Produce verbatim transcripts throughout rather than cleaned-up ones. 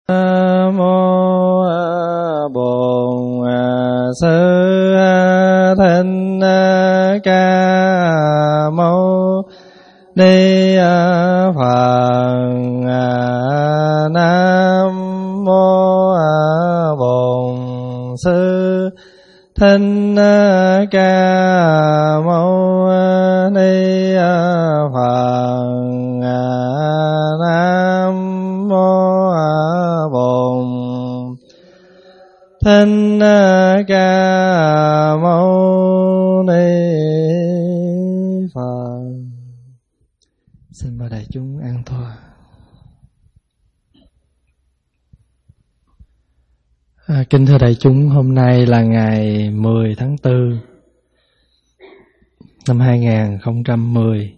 Nam mô Bổn Sư Thích Ca Mâu Ni Phật. Nam mô Bổn Sư Thích Ca Mâu Ni Phật. Nam mô Bổn Thích Ca Mâu Ni Phật. Xin mời đại chúng an tọa. À, kính thưa đại chúng, hôm nay là ngày mười tháng tư năm hai nghìn không trăm mười.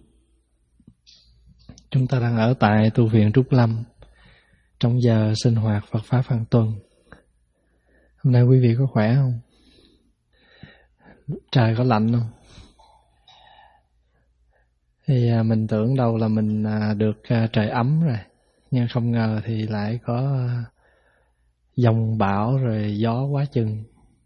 Chúng ta đang ở tại tu viện Trúc Lâm trong giờ sinh hoạt Phật Pháp hàng tuần. Hôm nay quý vị có khỏe không? Trời có lạnh không? Thì à, mình tưởng đâu là mình à, được à, trời ấm rồi, nhưng không ngờ thì lại có à, dông bão rồi gió quá chừng.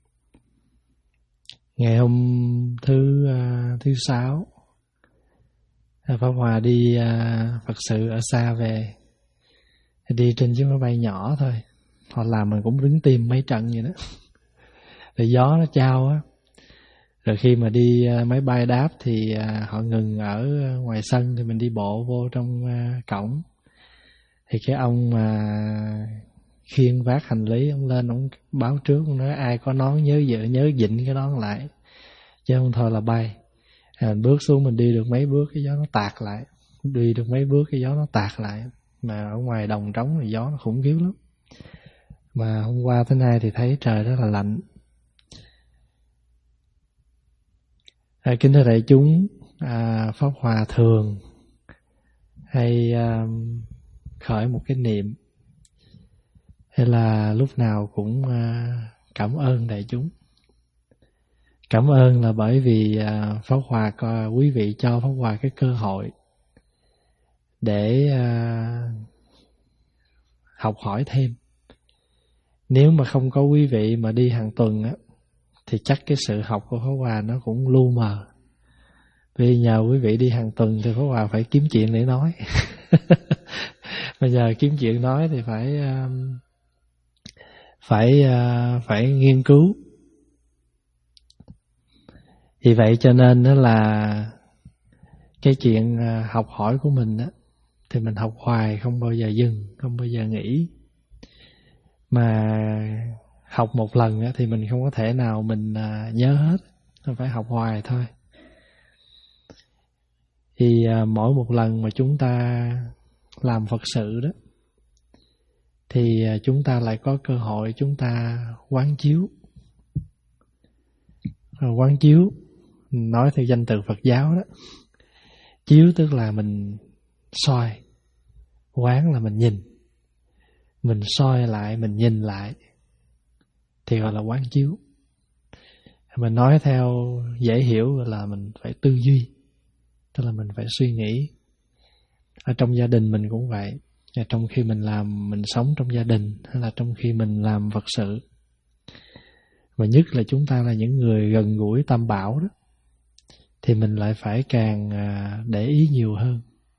Ngày hôm thứ à, thứ sáu, Pháp Hòa đi à, Phật sự ở xa về, đi trên chiếc máy bay nhỏ thôi. Họ làm mình cũng đứng tim mấy trận vậy đó. Rồi gió nó chao á. Rồi khi mà đi à, máy bay đáp thì à, họ ngừng ở ngoài sân, thì mình đi bộ vô trong à, cổng. Thì cái ông mà khiêng vác hành lý, ông lên ông báo trước, ông nói ai có nón nhớ vợ nhớ dịnh cái nón lại, chứ không thôi là bay. À, bước xuống mình đi được mấy bước cái gió nó tạt lại, đi được mấy bước cái gió nó tạt lại. Mà ở ngoài đồng trống thì gió nó khủng khiếp lắm. Mà hôm qua tới nay thì thấy trời rất là lạnh. À, kính thưa đại chúng, à, Pháp Hòa thường hay à, khởi một cái niệm, hay là lúc nào cũng à, cảm ơn đại chúng. Cảm ơn là bởi vì à, Pháp Hòa có, quý vị cho Pháp Hòa cái cơ hội để à, học hỏi thêm. Nếu mà không có quý vị mà đi hàng tuần á, thì chắc cái sự học của Pháp Hòa nó cũng lu mờ. Vì nhờ quý vị đi hàng tuần thì Pháp Hòa phải kiếm chuyện để nói. Bây giờ kiếm chuyện nói thì phải phải phải nghiên cứu. Vì vậy cho nên đó là cái chuyện học hỏi của mình đó, thì mình học hoài không bao giờ dừng, không bao giờ nghỉ. Mà học một lần á, thì mình không có thể nào mình nhớ hết, mình phải học hoài thôi. Thì mỗi một lần mà chúng ta làm Phật sự đó, thì chúng ta lại có cơ hội chúng ta quán chiếu. Quán chiếu, nói theo danh từ Phật giáo đó, chiếu tức là mình soi, quán là mình nhìn. Mình soi lại, mình nhìn lại thì gọi là quán chiếu. Mình nói theo dễ hiểu là mình phải tư duy, tức là mình phải suy nghĩ. Ở trong gia đình mình cũng vậy, trong khi mình làm, mình sống trong gia đình, hay là trong khi mình làm Phật sự. Và nhất là chúng ta là những người gần gũi Tam Bảo đó, thì mình lại phải càng để ý nhiều hơn.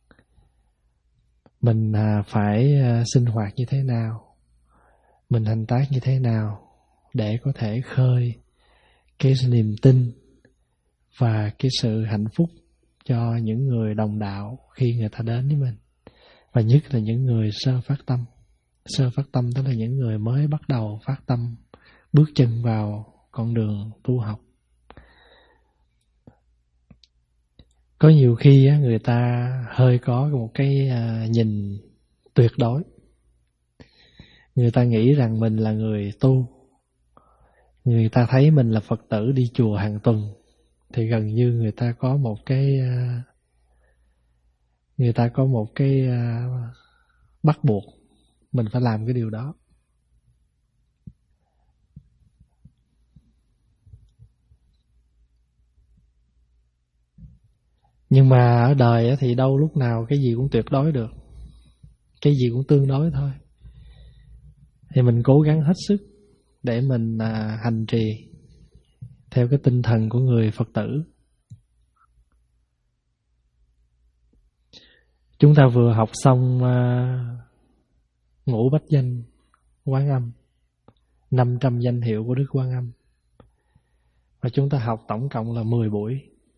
Mình phải sinh hoạt như thế nào, mình hành tác như thế nào để có thể khơi cái niềm tin và cái sự hạnh phúc cho những người đồng đạo khi người ta đến với mình. Và nhất là những người sơ phát tâm. Sơ phát tâm tức là những người mới bắt đầu phát tâm, bước chân vào con đường tu học. Có nhiều khi người ta hơi có một cái nhìn tuyệt đối. Người ta nghĩ rằng mình là người tu, người ta thấy mình là Phật tử đi chùa hàng tuần, thì gần như người ta có một cái người ta có một cái bắt buộc mình phải làm cái điều đó. Nhưng mà ở đời thì đâu lúc nào cái gì cũng tuyệt đối được, cái gì cũng tương đối thôi. Thì mình cố gắng hết sức để mình à, hành trì theo cái tinh thần của người Phật tử. Chúng ta vừa học xong à, ngũ bách danh Quán Âm, năm trăm danh hiệu của Đức Quán Âm. Và chúng ta học tổng cộng là mười buổi.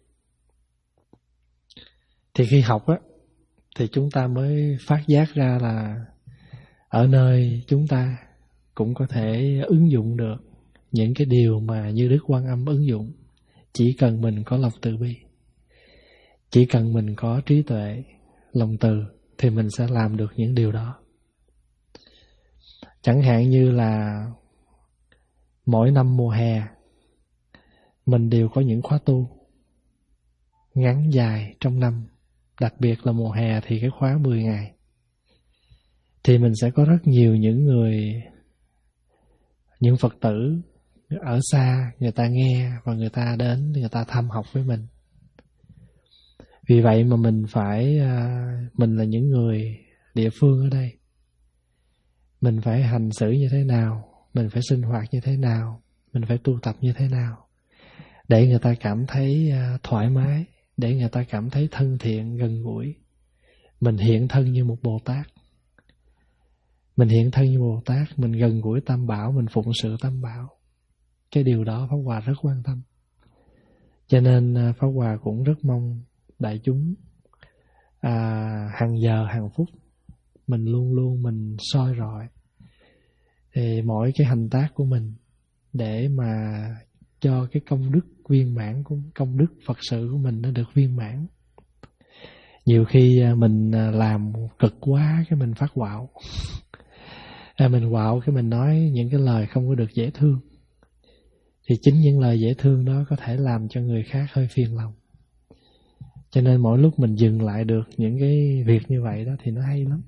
Thì khi học á, thì chúng ta mới phát giác ra là ở nơi chúng ta cũng có thể ứng dụng được những cái điều mà như Đức Quan Âm ứng dụng. Chỉ cần mình có lòng từ bi, chỉ cần mình có trí tuệ, lòng từ, thì mình sẽ làm được những điều đó. Chẳng hạn như là mỗi năm mùa hè mình đều có những khóa tu ngắn dài trong năm. Đặc biệt là mùa hè thì cái khóa mười ngày. Thì mình sẽ có rất nhiều những người, những Phật tử ở xa, người ta nghe và người ta đến, người ta thăm học với mình. Vì vậy mà mình phải, mình là những người địa phương ở đây, mình phải hành xử như thế nào, mình phải sinh hoạt như thế nào, mình phải tu tập như thế nào để người ta cảm thấy thoải mái, để người ta cảm thấy thân thiện, gần gũi. Mình hiện thân như một Bồ Tát. Mình hiện thân như Bồ Tát, mình gần gũi Tam Bảo, mình phụng sự Tam Bảo. Cái điều đó Pháp Hòa rất quan tâm. Cho nên Pháp Hòa cũng rất mong đại chúng à, hàng giờ, hàng phút mình luôn luôn mình soi rọi thì mỗi cái hành tác của mình để mà cho cái công đức viên mãn, của công đức Phật sự của mình nó được viên mãn. Nhiều khi mình làm cực quá cái mình phát quạo. À, mình quạo cái mình nói những cái lời không có được dễ thương. Thì chính những lời dễ thương đó có thể làm cho người khác hơi phiền lòng. Cho nên mỗi lúc mình dừng lại được những cái việc như vậy đó thì nó hay lắm.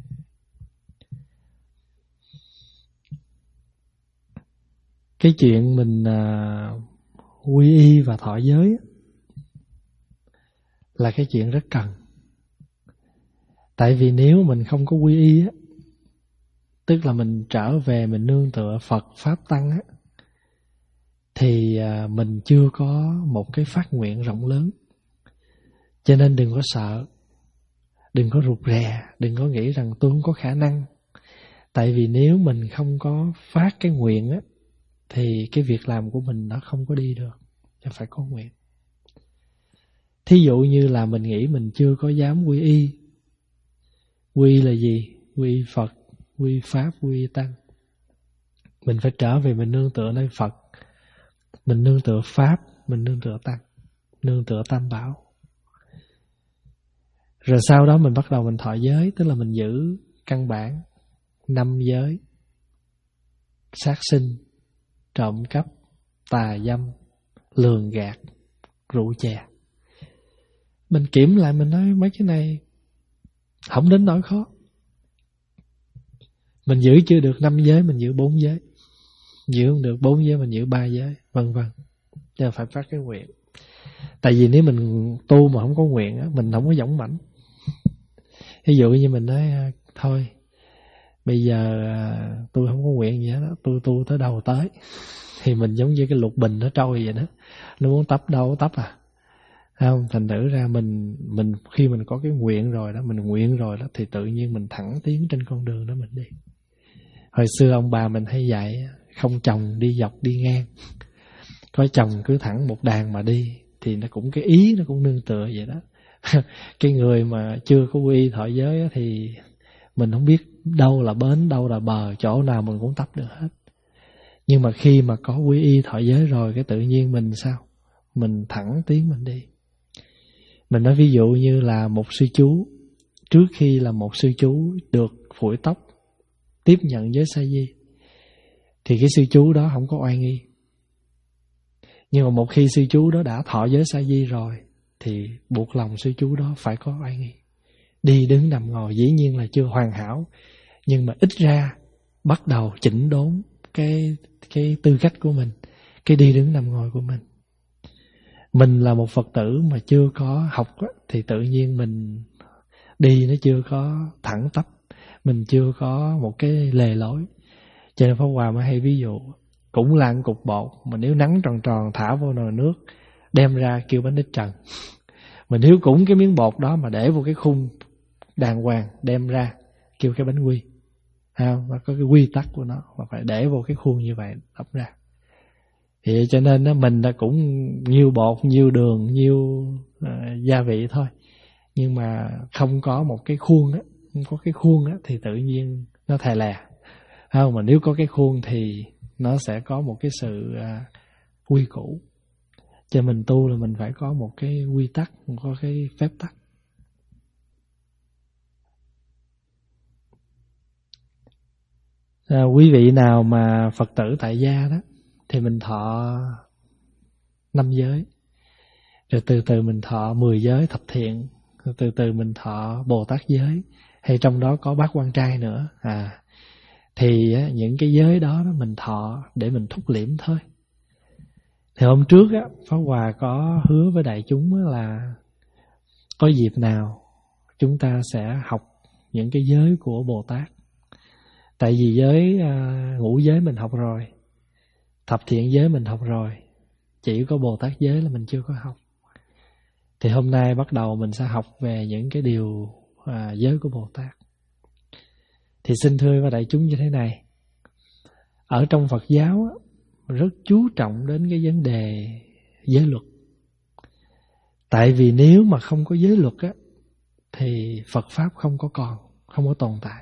Cái chuyện mình à, quy y và thọ giới là cái chuyện rất cần. Tại vì nếu mình không có quy y á, tức là mình trở về mình nương tựa Phật Pháp Tăng á, thì à, mình chưa có một cái phát nguyện rộng lớn. Cho nên đừng có sợ, đừng có rụt rè, đừng có nghĩ rằng tôi không có khả năng. Tại vì nếu mình không có phát cái nguyện á, thì cái việc làm của mình nó không có đi được. Chứ phải có nguyện. Thí dụ như là mình nghĩ mình chưa có dám quy y. Quy là gì? Quy Phật, quy Pháp, quy Tăng. Mình phải trở về mình nương tựa nơi Phật, mình nương tựa Pháp, mình nương tựa Tăng, nương tựa Tam Bảo. Rồi sau đó mình bắt đầu mình thọ giới, tức là mình giữ căn bản năm giới: sát sinh, trộm cắp, tà dâm, lường gạt, rượu chè. Mình kiểm lại mình nói mấy cái này không đến nỗi khó. Mình giữ chưa được năm giới, mình giữ bốn giới. Giữ không được bốn giới, mình giữ ba giới, vân vân. Chứ phải phát cái nguyện. Tại vì nếu mình tu mà không có nguyện á, mình không có dũng mãnh. Ví dụ như mình nói thôi, bây giờ tôi không có nguyện gì hết đó, tôi tu tới đâu tới. Thì mình giống như cái lục bình nó trôi vậy đó. Nó muốn tấp đâu tấp à. Không, thành thử ra mình mình khi mình có cái nguyện rồi đó, mình nguyện rồi đó, thì tự nhiên mình thẳng tiến trên con đường đó mình đi. Hồi xưa ông bà mình hay dạy không chồng đi dọc đi ngang, có chồng cứ thẳng một đàn mà đi. Thì nó cũng cái ý nó cũng nương tựa vậy đó. Cái người mà chưa có quy y thọ giới á, thì mình không biết đâu là bến, đâu là bờ, chỗ nào mình cũng tấp được hết. Nhưng mà khi mà có quy y thọ giới rồi, cái tự nhiên mình sao? Mình thẳng tiến mình đi. Mình nói ví dụ như là một sư chú, trước khi là một sư chú được phủi tóc, tiếp nhận giới sa di, thì cái sư chú đó không có oai nghi. Nhưng mà một khi sư chú đó đã thọ giới sa di rồi, thì buộc lòng sư chú đó phải có oai nghi. Đi đứng nằm ngồi dĩ nhiên là chưa hoàn hảo, nhưng mà ít ra bắt đầu chỉnh đốn cái, cái tư cách của mình, cái đi đứng nằm ngồi của mình. Mình là một Phật tử mà chưa có học á, thì tự nhiên mình đi nó chưa có thẳng tắp, mình chưa có một cái lề lối. Cho nên Pháp Hòa mới hay ví dụ, cũng là một cục bột, mà nếu nắng tròn tròn thả vô nồi nước, đem ra kêu bánh ít trần. Mà nếu cũng cái miếng bột đó mà để vô cái khung đàng hoàng, đem ra kêu cái bánh quy. Không? Nó có cái quy tắc của nó, mà phải để vô cái khuôn như vậy đắp ra. Thì cho nên đó, mình đã cũng nhiều bột, nhiều đường, nhiều uh, gia vị thôi, nhưng mà không có một cái khuôn á, không có cái khuôn á thì tự nhiên nó thè lè. Không, mà nếu có cái khuôn thì nó sẽ có một cái sự uh, quy củ. Cho mình tu là mình phải có một cái quy tắc, có cái phép tắc. À, quý vị nào mà Phật tử tại gia đó thì mình thọ năm giới, rồi từ từ mình thọ mười giới thập thiện, rồi từ từ mình thọ Bồ Tát giới, hay trong đó có Bát Quan Trai nữa. À, thì á, những cái giới đó, đó mình thọ để mình thúc liễm thôi. Thì hôm trước á, Pháp Hòa có hứa với đại chúng là có dịp nào chúng ta sẽ học những cái giới của Bồ Tát. Tại vì giới uh, ngũ giới mình học rồi, thập thiện giới mình học rồi, chỉ có Bồ Tát giới là mình chưa có học. Thì hôm nay bắt đầu mình sẽ học về những cái điều uh, giới của Bồ Tát. Thì xin thưa với đại chúng như thế này, ở trong Phật giáo á, rất chú trọng đến cái vấn đề giới luật. Tại vì nếu mà không có giới luật á, thì Phật Pháp không có còn, không có tồn tại.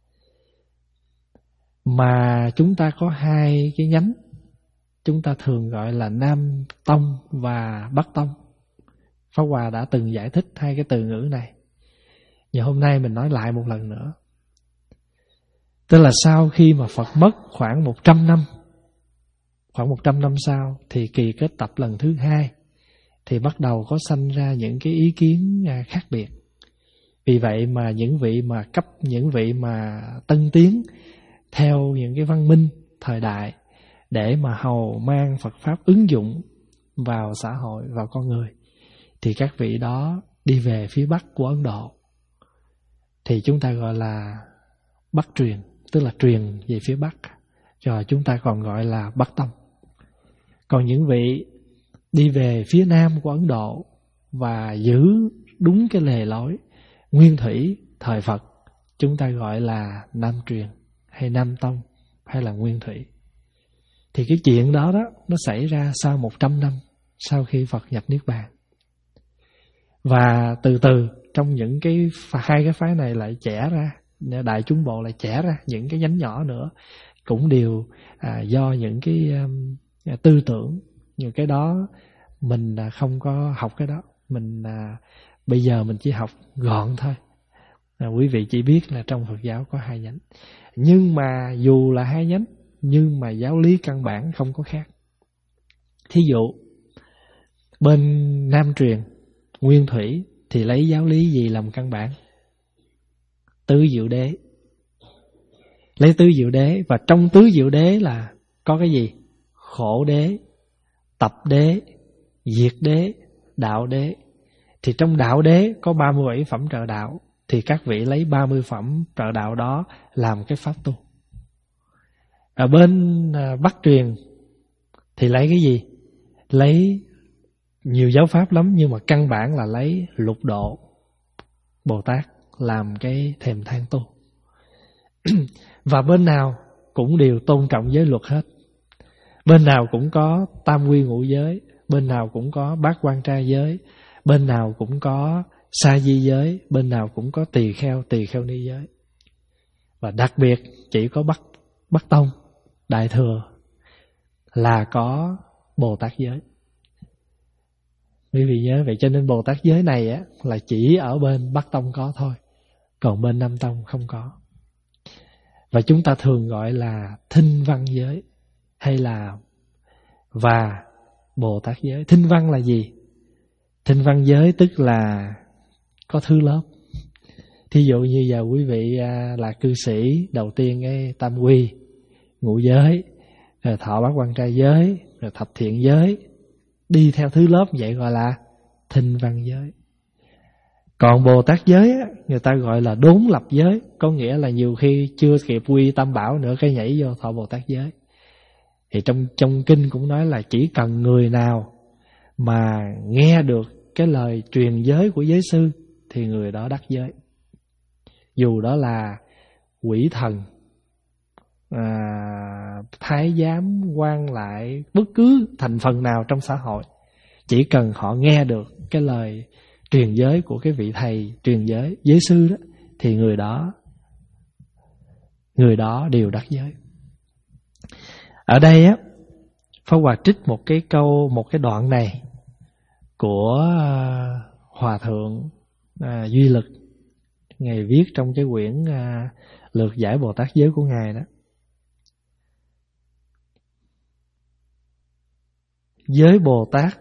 Mà chúng ta có hai cái nhánh, chúng ta thường gọi là Nam Tông và Bắc Tông. Pháp Hòa đã từng giải thích hai cái từ ngữ này, nhưng hôm nay mình nói lại một lần nữa. Tức là sau khi mà Phật mất khoảng một trăm năm, khoảng một trăm năm sau thì kỳ kết tập lần thứ hai, thì bắt đầu có sanh ra những cái ý kiến khác biệt. Vì vậy mà những vị mà cấp, những vị mà tân tiến theo những cái văn minh thời đại để mà hầu mang Phật Pháp ứng dụng vào xã hội, vào con người, thì các vị đó đi về phía Bắc của Ấn Độ. Thì chúng ta gọi là Bắc truyền, tức là truyền về phía Bắc, rồi chúng ta còn gọi là Bắc Tông. Còn những vị đi về phía Nam của Ấn Độ và giữ đúng cái lề lối nguyên thủy thời Phật, chúng ta gọi là Nam truyền hay Nam Tông hay là Nguyên Thủy. Thì cái chuyện đó đó nó xảy ra sau một trăm năm sau khi Phật nhập Niết Bàn. Và từ từ trong những cái hai cái phái này lại chẻ ra, đại chúng bộ lại chẻ ra những cái nhánh nhỏ nữa, cũng đều à, do những cái um, tư tưởng. Những cái đó mình à, không có học cái đó. Mình à, bây giờ mình chỉ học gọn thôi. À, quý vị chỉ biết là trong Phật giáo có hai nhánh. Nhưng mà dù là hai nhánh, nhưng mà giáo lý căn bản không có khác. Thí dụ bên Nam truyền, Nguyên Thủy thì lấy giáo lý gì làm căn bản? Tứ Diệu Đế. Lấy Tứ Diệu Đế, và trong Tứ Diệu Đế là có cái gì? Khổ đế, tập đế, diệt đế, đạo đế. Thì trong đạo đế có ba mươi bảy phẩm trợ đạo, thì các vị lấy ba mươi phẩm trợ đạo đó làm cái pháp tu. Ở bên Bắc truyền thì lấy cái gì? Lấy nhiều giáo pháp lắm, nhưng mà căn bản là lấy lục độ Bồ Tát làm cái thềm thang tu. Và bên nào cũng đều tôn trọng giới luật hết. Bên nào cũng có tam quy ngũ giới, bên nào cũng có bát quan trai giới, bên nào cũng có sa di giới, bên nào cũng có tỳ kheo, tỳ kheo ni giới. Và đặc biệt chỉ có Bắc, Bắc Tông, Đại Thừa là có Bồ Tát giới. Quý vị nhớ vậy, cho nên Bồ Tát giới này á là chỉ ở bên Bắc Tông có thôi, còn bên Nam Tông không có. Và chúng ta thường gọi là thinh văn giới hay là và Bồ Tát giới. Thinh văn là gì? Thinh văn giới tức là có thứ lớp. Thí dụ như giờ quý vị là cư sĩ, đầu tiên cái tam quy, ngũ giới, rồi thọ bát quan trai giới, rồi thập thiện giới, đi theo thứ lớp vậy gọi là thinh văn giới. Còn Bồ Tát giới á, người ta gọi là đốn lập giới, có nghĩa là nhiều khi chưa kịp quy tam bảo nữa cái nhảy vô thọ Bồ Tát giới. Thì trong trong kinh cũng nói là chỉ cần người nào mà nghe được cái lời truyền giới của giới sư thì người đó đắc giới. Dù đó là quỷ thần, à, thái giám, quan lại, bất cứ thành phần nào trong xã hội, chỉ cần họ nghe được cái lời truyền giới của cái vị thầy truyền giới, giới sư đó, thì người đó người đó đều đắc giới. Ở đây á, Pháp Hòa trích một cái câu, một cái đoạn này của Hòa thượng à, Duy Lực, Ngài viết trong cái quyển à, Lược giải Bồ Tát giới của Ngài đó. Giới Bồ Tát,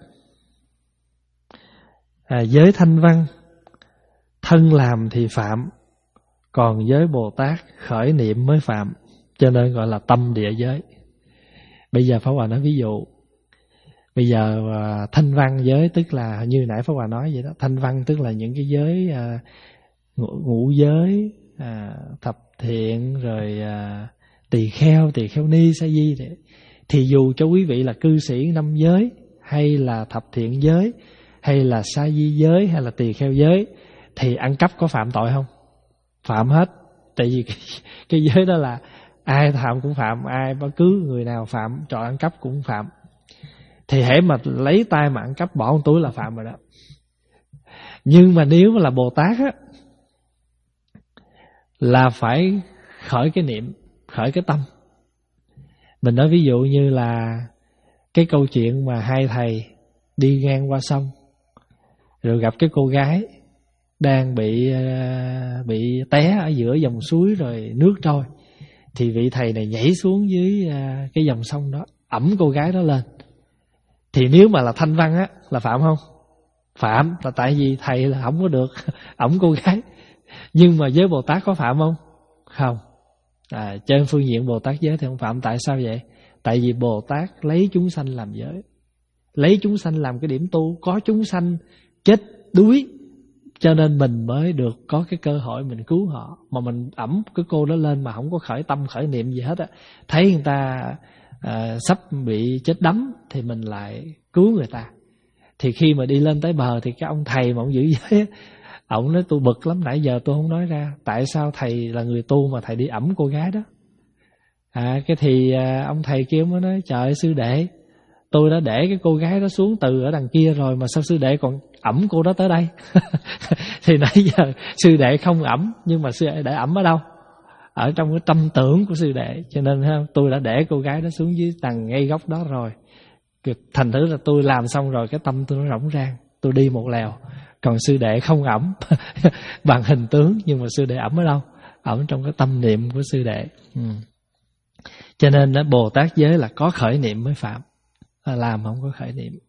à, giới thanh văn, thân làm thì phạm, còn giới Bồ Tát khởi niệm mới phạm, cho nên gọi là tâm địa giới. Bây giờ Pháp Hòa nói ví dụ. Bây giờ à, thanh văn giới tức là như nãy Pháp Hòa nói vậy đó. Thanh văn tức là những cái giới à, ngũ, ngũ giới, à, thập thiện, rồi à, tỳ kheo, tỳ kheo ni, sa di. Thì, thì dù cho quý vị là cư sĩ năm giới, hay là thập thiện giới, hay là sa di giới, hay là tỳ kheo giới, thì ăn cắp có phạm tội không? Phạm hết. Tại vì cái, cái giới đó là ai phạm cũng phạm, ai bất cứ người nào phạm trò ăn cắp cũng phạm. Thì hễ mà lấy tay mà ăn cắp bỏ trong túi là phạm rồi đó. Nhưng mà nếu mà là Bồ Tát á, là phải khởi cái niệm, khởi cái tâm. Mình nói ví dụ như là cái câu chuyện mà hai thầy đi ngang qua sông, rồi gặp cái cô gái đang bị bị té ở giữa dòng suối rồi nước trôi. Thì vị thầy này nhảy xuống dưới cái dòng sông đó, ẵm cô gái đó lên. Thì nếu mà là thanh văn á, là phạm không? Phạm, là tại vì thầy là không có được ẵm cô gái. Nhưng mà với Bồ Tát có phạm không? Không. À, trên phương diện Bồ Tát giới thì không phạm. Tại sao vậy? Tại vì Bồ Tát lấy chúng sanh làm giới, lấy chúng sanh làm cái điểm tu. Có chúng sanh chết đuối, cho nên mình mới được có cái cơ hội mình cứu họ. Mà mình ẵm cái cô đó lên mà không có khởi tâm khởi niệm gì hết á, thấy người ta à, sắp bị chết đắm thì mình lại cứu người ta. Thì khi mà đi lên tới bờ thì cái ông thầy mà ông giữ giới, ông nói tôi bực lắm, nãy giờ tôi không nói ra, tại sao thầy là người tu mà thầy đi ẵm cô gái đó. À, cái thì à, ông thầy kia mới nói trời sư đệ, tôi đã để cái cô gái đó xuống từ ở đằng kia rồi mà sao sư đệ còn ẵm cô đó tới đây? Thì nãy giờ sư đệ không ẵm, nhưng mà sư đệ để ẵm ở đâu? Ở trong cái tâm tưởng của sư đệ. Cho nên tôi đã để cô gái đó xuống dưới tầng ngay góc đó rồi. Thành thử là tôi làm xong rồi, cái tâm tôi nó rỗng rang, tôi đi một lèo. Còn sư đệ không ẵm bằng hình tướng, nhưng mà sư đệ ẵm ở đâu? Ẵm trong cái tâm niệm của sư đệ. ừ. Cho nên đó, Bồ Tát giới là có khởi niệm mới phạm, làm không có khởi niệm.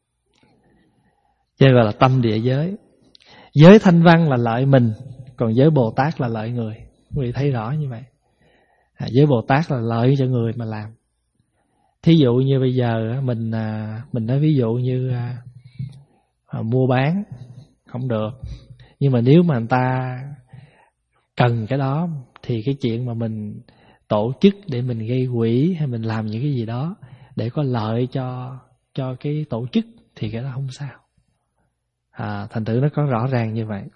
Cho nên gọi là tâm địa giới. Giới thanh văn là lợi mình, còn giới Bồ Tát là lợi người. Quý vị thấy rõ như vậy. À, giới Bồ Tát là lợi cho người mà làm. Thí dụ như bây giờ mình mình nói ví dụ như à, à, mua bán không được, nhưng mà nếu mà người ta cần cái đó thì cái chuyện mà mình tổ chức để mình gây quỹ hay mình làm những cái gì đó để có lợi cho cho cái tổ chức thì cái đó không sao. À, thành thử nó có rõ ràng như vậy.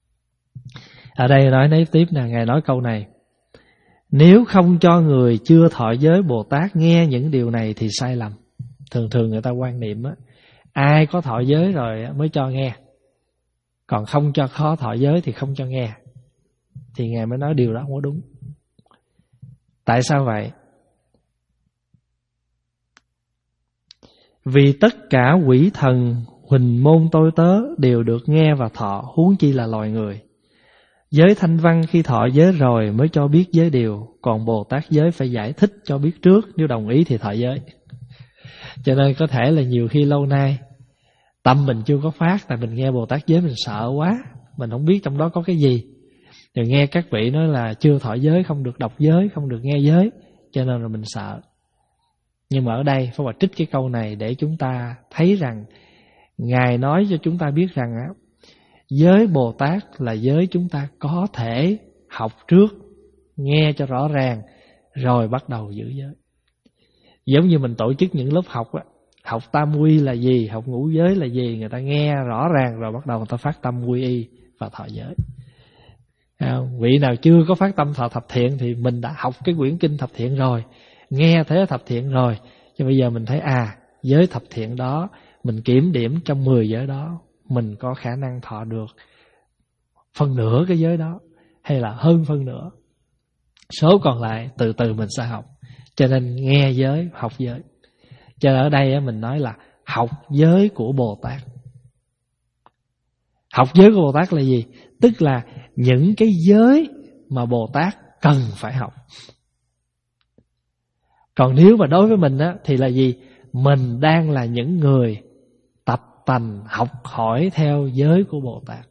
Ở đây nói nấy tiếp nè, Ngài nói câu này: nếu không cho người chưa thọ giới Bồ Tát nghe những điều này thì sai lầm. Thường thường người ta quan niệm á, ai có thọ giới rồi mới cho nghe, còn không cho khó thọ giới thì không cho nghe. Thì Ngài mới nói điều đó không có đúng. Tại sao vậy? Vì tất cả quỷ thần, huỳnh môn tôi tớ đều được nghe và thọ, huống chi là loài người. Giới thanh văn khi thọ giới rồi mới cho biết giới điều, còn Bồ Tát giới phải giải thích cho biết trước, nếu đồng ý thì thọ giới. Cho nên có thể là nhiều khi lâu nay tâm mình chưa có phát, tại mình nghe Bồ Tát giới mình sợ quá, mình không biết trong đó có cái gì. Rồi nghe các vị nói là chưa thọ giới, không được đọc giới, không được nghe giới, cho nên là mình sợ. Nhưng mà ở đây Pháp Hòa trích cái câu này để chúng ta thấy rằng Ngài nói cho chúng ta biết rằng á, giới Bồ Tát là giới chúng ta có thể học trước, nghe cho rõ ràng, rồi bắt đầu giữ giới. Giống như mình tổ chức những lớp học á, học tam quy là gì, học ngũ giới là gì, người ta nghe rõ ràng rồi bắt đầu người ta phát tâm quy y và thọ giới. À, vị nào chưa có phát tâm thọ thập thiện thì mình đã học cái quyển kinh thập thiện rồi, nghe thế thập thiện rồi, cho bây giờ mình thấy à, giới thập thiện đó mình kiểm điểm trong mười giới đó, mình có khả năng thọ được phần nửa cái giới đó, hay là hơn phân nửa. Số còn lại từ từ mình sẽ học. Cho nên nghe giới, học giới. Cho nên ở đây mình nói là học giới của Bồ Tát. Học giới của Bồ Tát là gì? Tức là những cái giới mà Bồ Tát cần phải học. Còn nếu mà đối với mình á, thì là gì? Mình đang là những người tập tành học hỏi theo giới của Bồ Tát.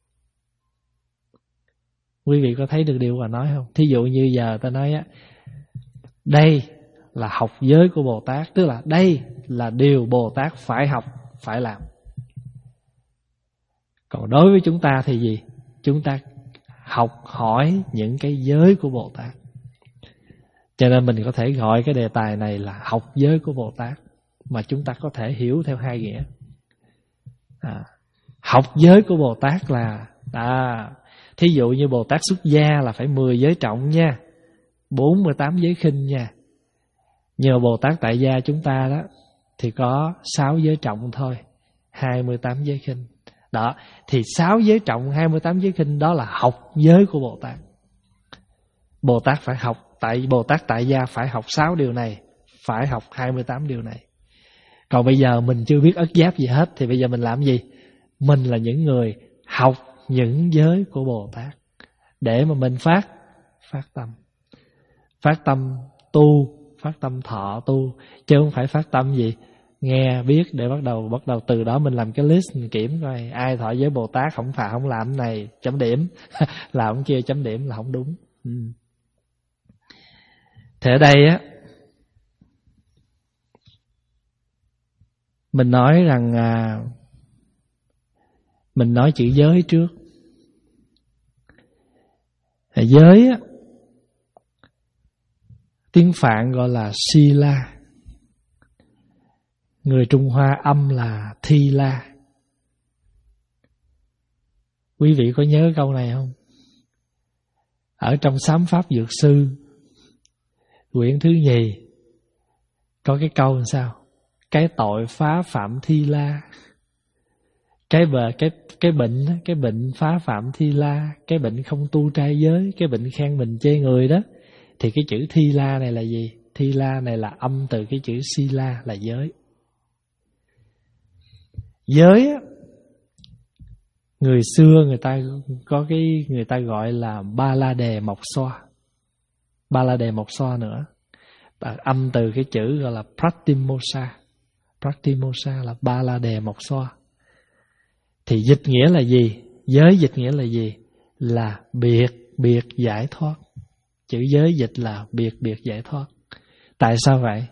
Quý vị có thấy được điều mà nói không? Thí dụ như giờ ta nói á, đây là học giới của Bồ Tát, tức là đây là điều Bồ Tát phải học, phải làm. Còn đối với chúng ta thì gì? Chúng ta học hỏi những cái giới của Bồ Tát. Cho nên mình có thể gọi cái đề tài này là học giới của Bồ Tát, mà chúng ta có thể hiểu theo hai nghĩa. À, học giới của Bồ Tát là à, thí dụ như Bồ Tát xuất gia là phải mười giới trọng nha, bốn mươi tám giới khinh nha. Nhưng mà Bồ Tát tại gia chúng ta đó thì có sáu giới trọng thôi, hai mươi tám giới khinh. Đó, thì sáu giới trọng, hai mươi tám giới khinh đó là học giới của Bồ Tát. Bồ Tát phải học, tại Bồ Tát tại gia phải học sáu điều này, phải học hai mươi tám điều này. Còn bây giờ mình chưa biết ất giáp gì hết, thì bây giờ mình làm gì? Mình là những người học những giới của Bồ Tát để mà mình phát phát tâm. Phát tâm tu, phát tâm thọ tu, chứ không phải phát tâm gì nghe biết để bắt đầu bắt đầu từ đó mình làm cái list, mình kiểm coi ai thọ giới Bồ Tát không phải không làm này chấm điểm, làm cái kia chấm điểm là không đúng. Ừ. Thì ở đây á, mình nói rằng à, mình nói chữ giới trước. Giới á, tiếng Phạn gọi là Sila, người Trung Hoa âm là Thi La. Quý vị có nhớ câu này không? Ở trong Sám Pháp Dược Sư quyển thứ nhì có cái câu làm sao? Cái tội phá phạm Thi La, cái bờ cái cái bệnh cái bệnh phá phạm Thi La, cái bệnh không tu trai giới, cái bệnh khen mình chê người đó. Thì cái chữ Thi La này là gì? Thi La này là âm từ cái chữ Sila là giới. Giới á, người xưa người ta có cái người ta gọi là Ba La Đề Mộc Xoa. Ba La Đề Mộc Xoa nữa. Âm từ cái chữ gọi là Pratimosa. Pratimosa là Ba La Đề Mộc Xoa. Thì dịch nghĩa là gì? Giới dịch nghĩa là gì? Là biệt biệt giải thoát. Chữ giới dịch là biệt biệt giải thoát. Tại sao vậy?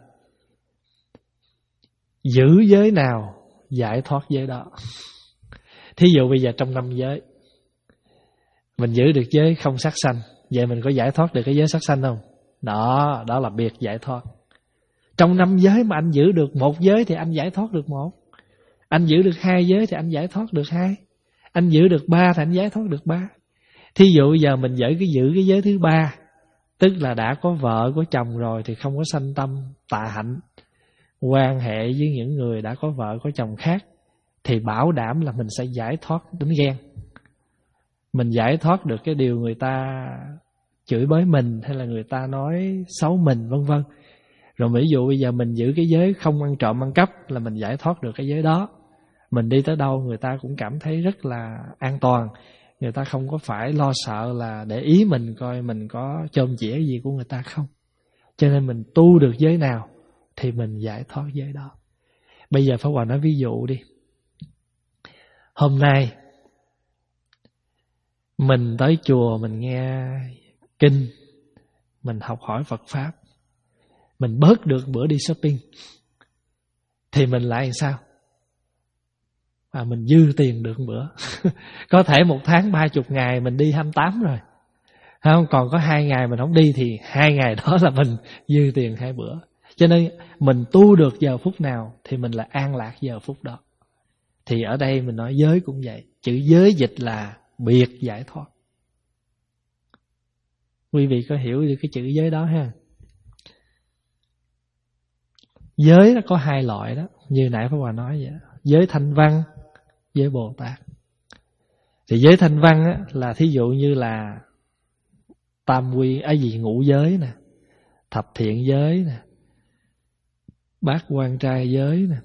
Giữ giới nào giải thoát giới đó. Thí dụ bây giờ trong năm giới mình giữ được giới không sát sanh, vậy mình có giải thoát được cái giới sát sanh không? Đó, đó là biệt giải thoát. Trong năm giới mà anh giữ được một giới thì anh giải thoát được một. Anh giữ được hai giới thì anh giải thoát được hai. Anh giữ được ba thì anh giải thoát được ba. Thí dụ giờ mình giữ cái giữ cái giới thứ ba, tức là đã có vợ có chồng rồi thì không có sanh tâm tà hạnh, quan hệ với những người đã có vợ có chồng khác, thì bảo đảm là mình sẽ giải thoát tính ghen. Mình giải thoát được cái điều người ta chửi bới mình, hay là người ta nói xấu mình, vân vân. Rồi ví dụ bây giờ mình giữ cái giới không ăn trộm ăn cắp là mình giải thoát được cái giới đó. Mình đi tới đâu người ta cũng cảm thấy rất là an toàn. Người ta không có phải lo sợ là để ý mình coi mình có chôm chĩa gì của người ta không. Cho nên mình tu được giới nào thì mình giải thoát giới đó. Bây giờ Pháp Hòa nói ví dụ đi. Hôm nay mình tới chùa, mình nghe kinh, mình học hỏi Phật Pháp, mình bớt được bữa đi shopping, thì mình lại làm sao? mà mình dư tiền được một bữa. Có thể một tháng ba chục ngày mình đi hai mươi tám rồi, không còn có hai ngày mình không đi thì hai ngày đó là mình dư tiền hai bữa. Cho nên mình tu được giờ phút nào thì mình là an lạc giờ phút đó. Thì ở đây mình nói giới cũng vậy. Chữ giới dịch là biệt giải thoát. Quý vị có hiểu được cái chữ giới đó ha? Giới nó có hai loại đó, như nãy Pháp Hòa nói vậy. Giới thanh văn, giới Bồ Tát. Thì giới thanh văn á, là thí dụ như là tam quy, ấy gì ngũ giới nè, thập thiện giới nè, bát quan trai giới nè,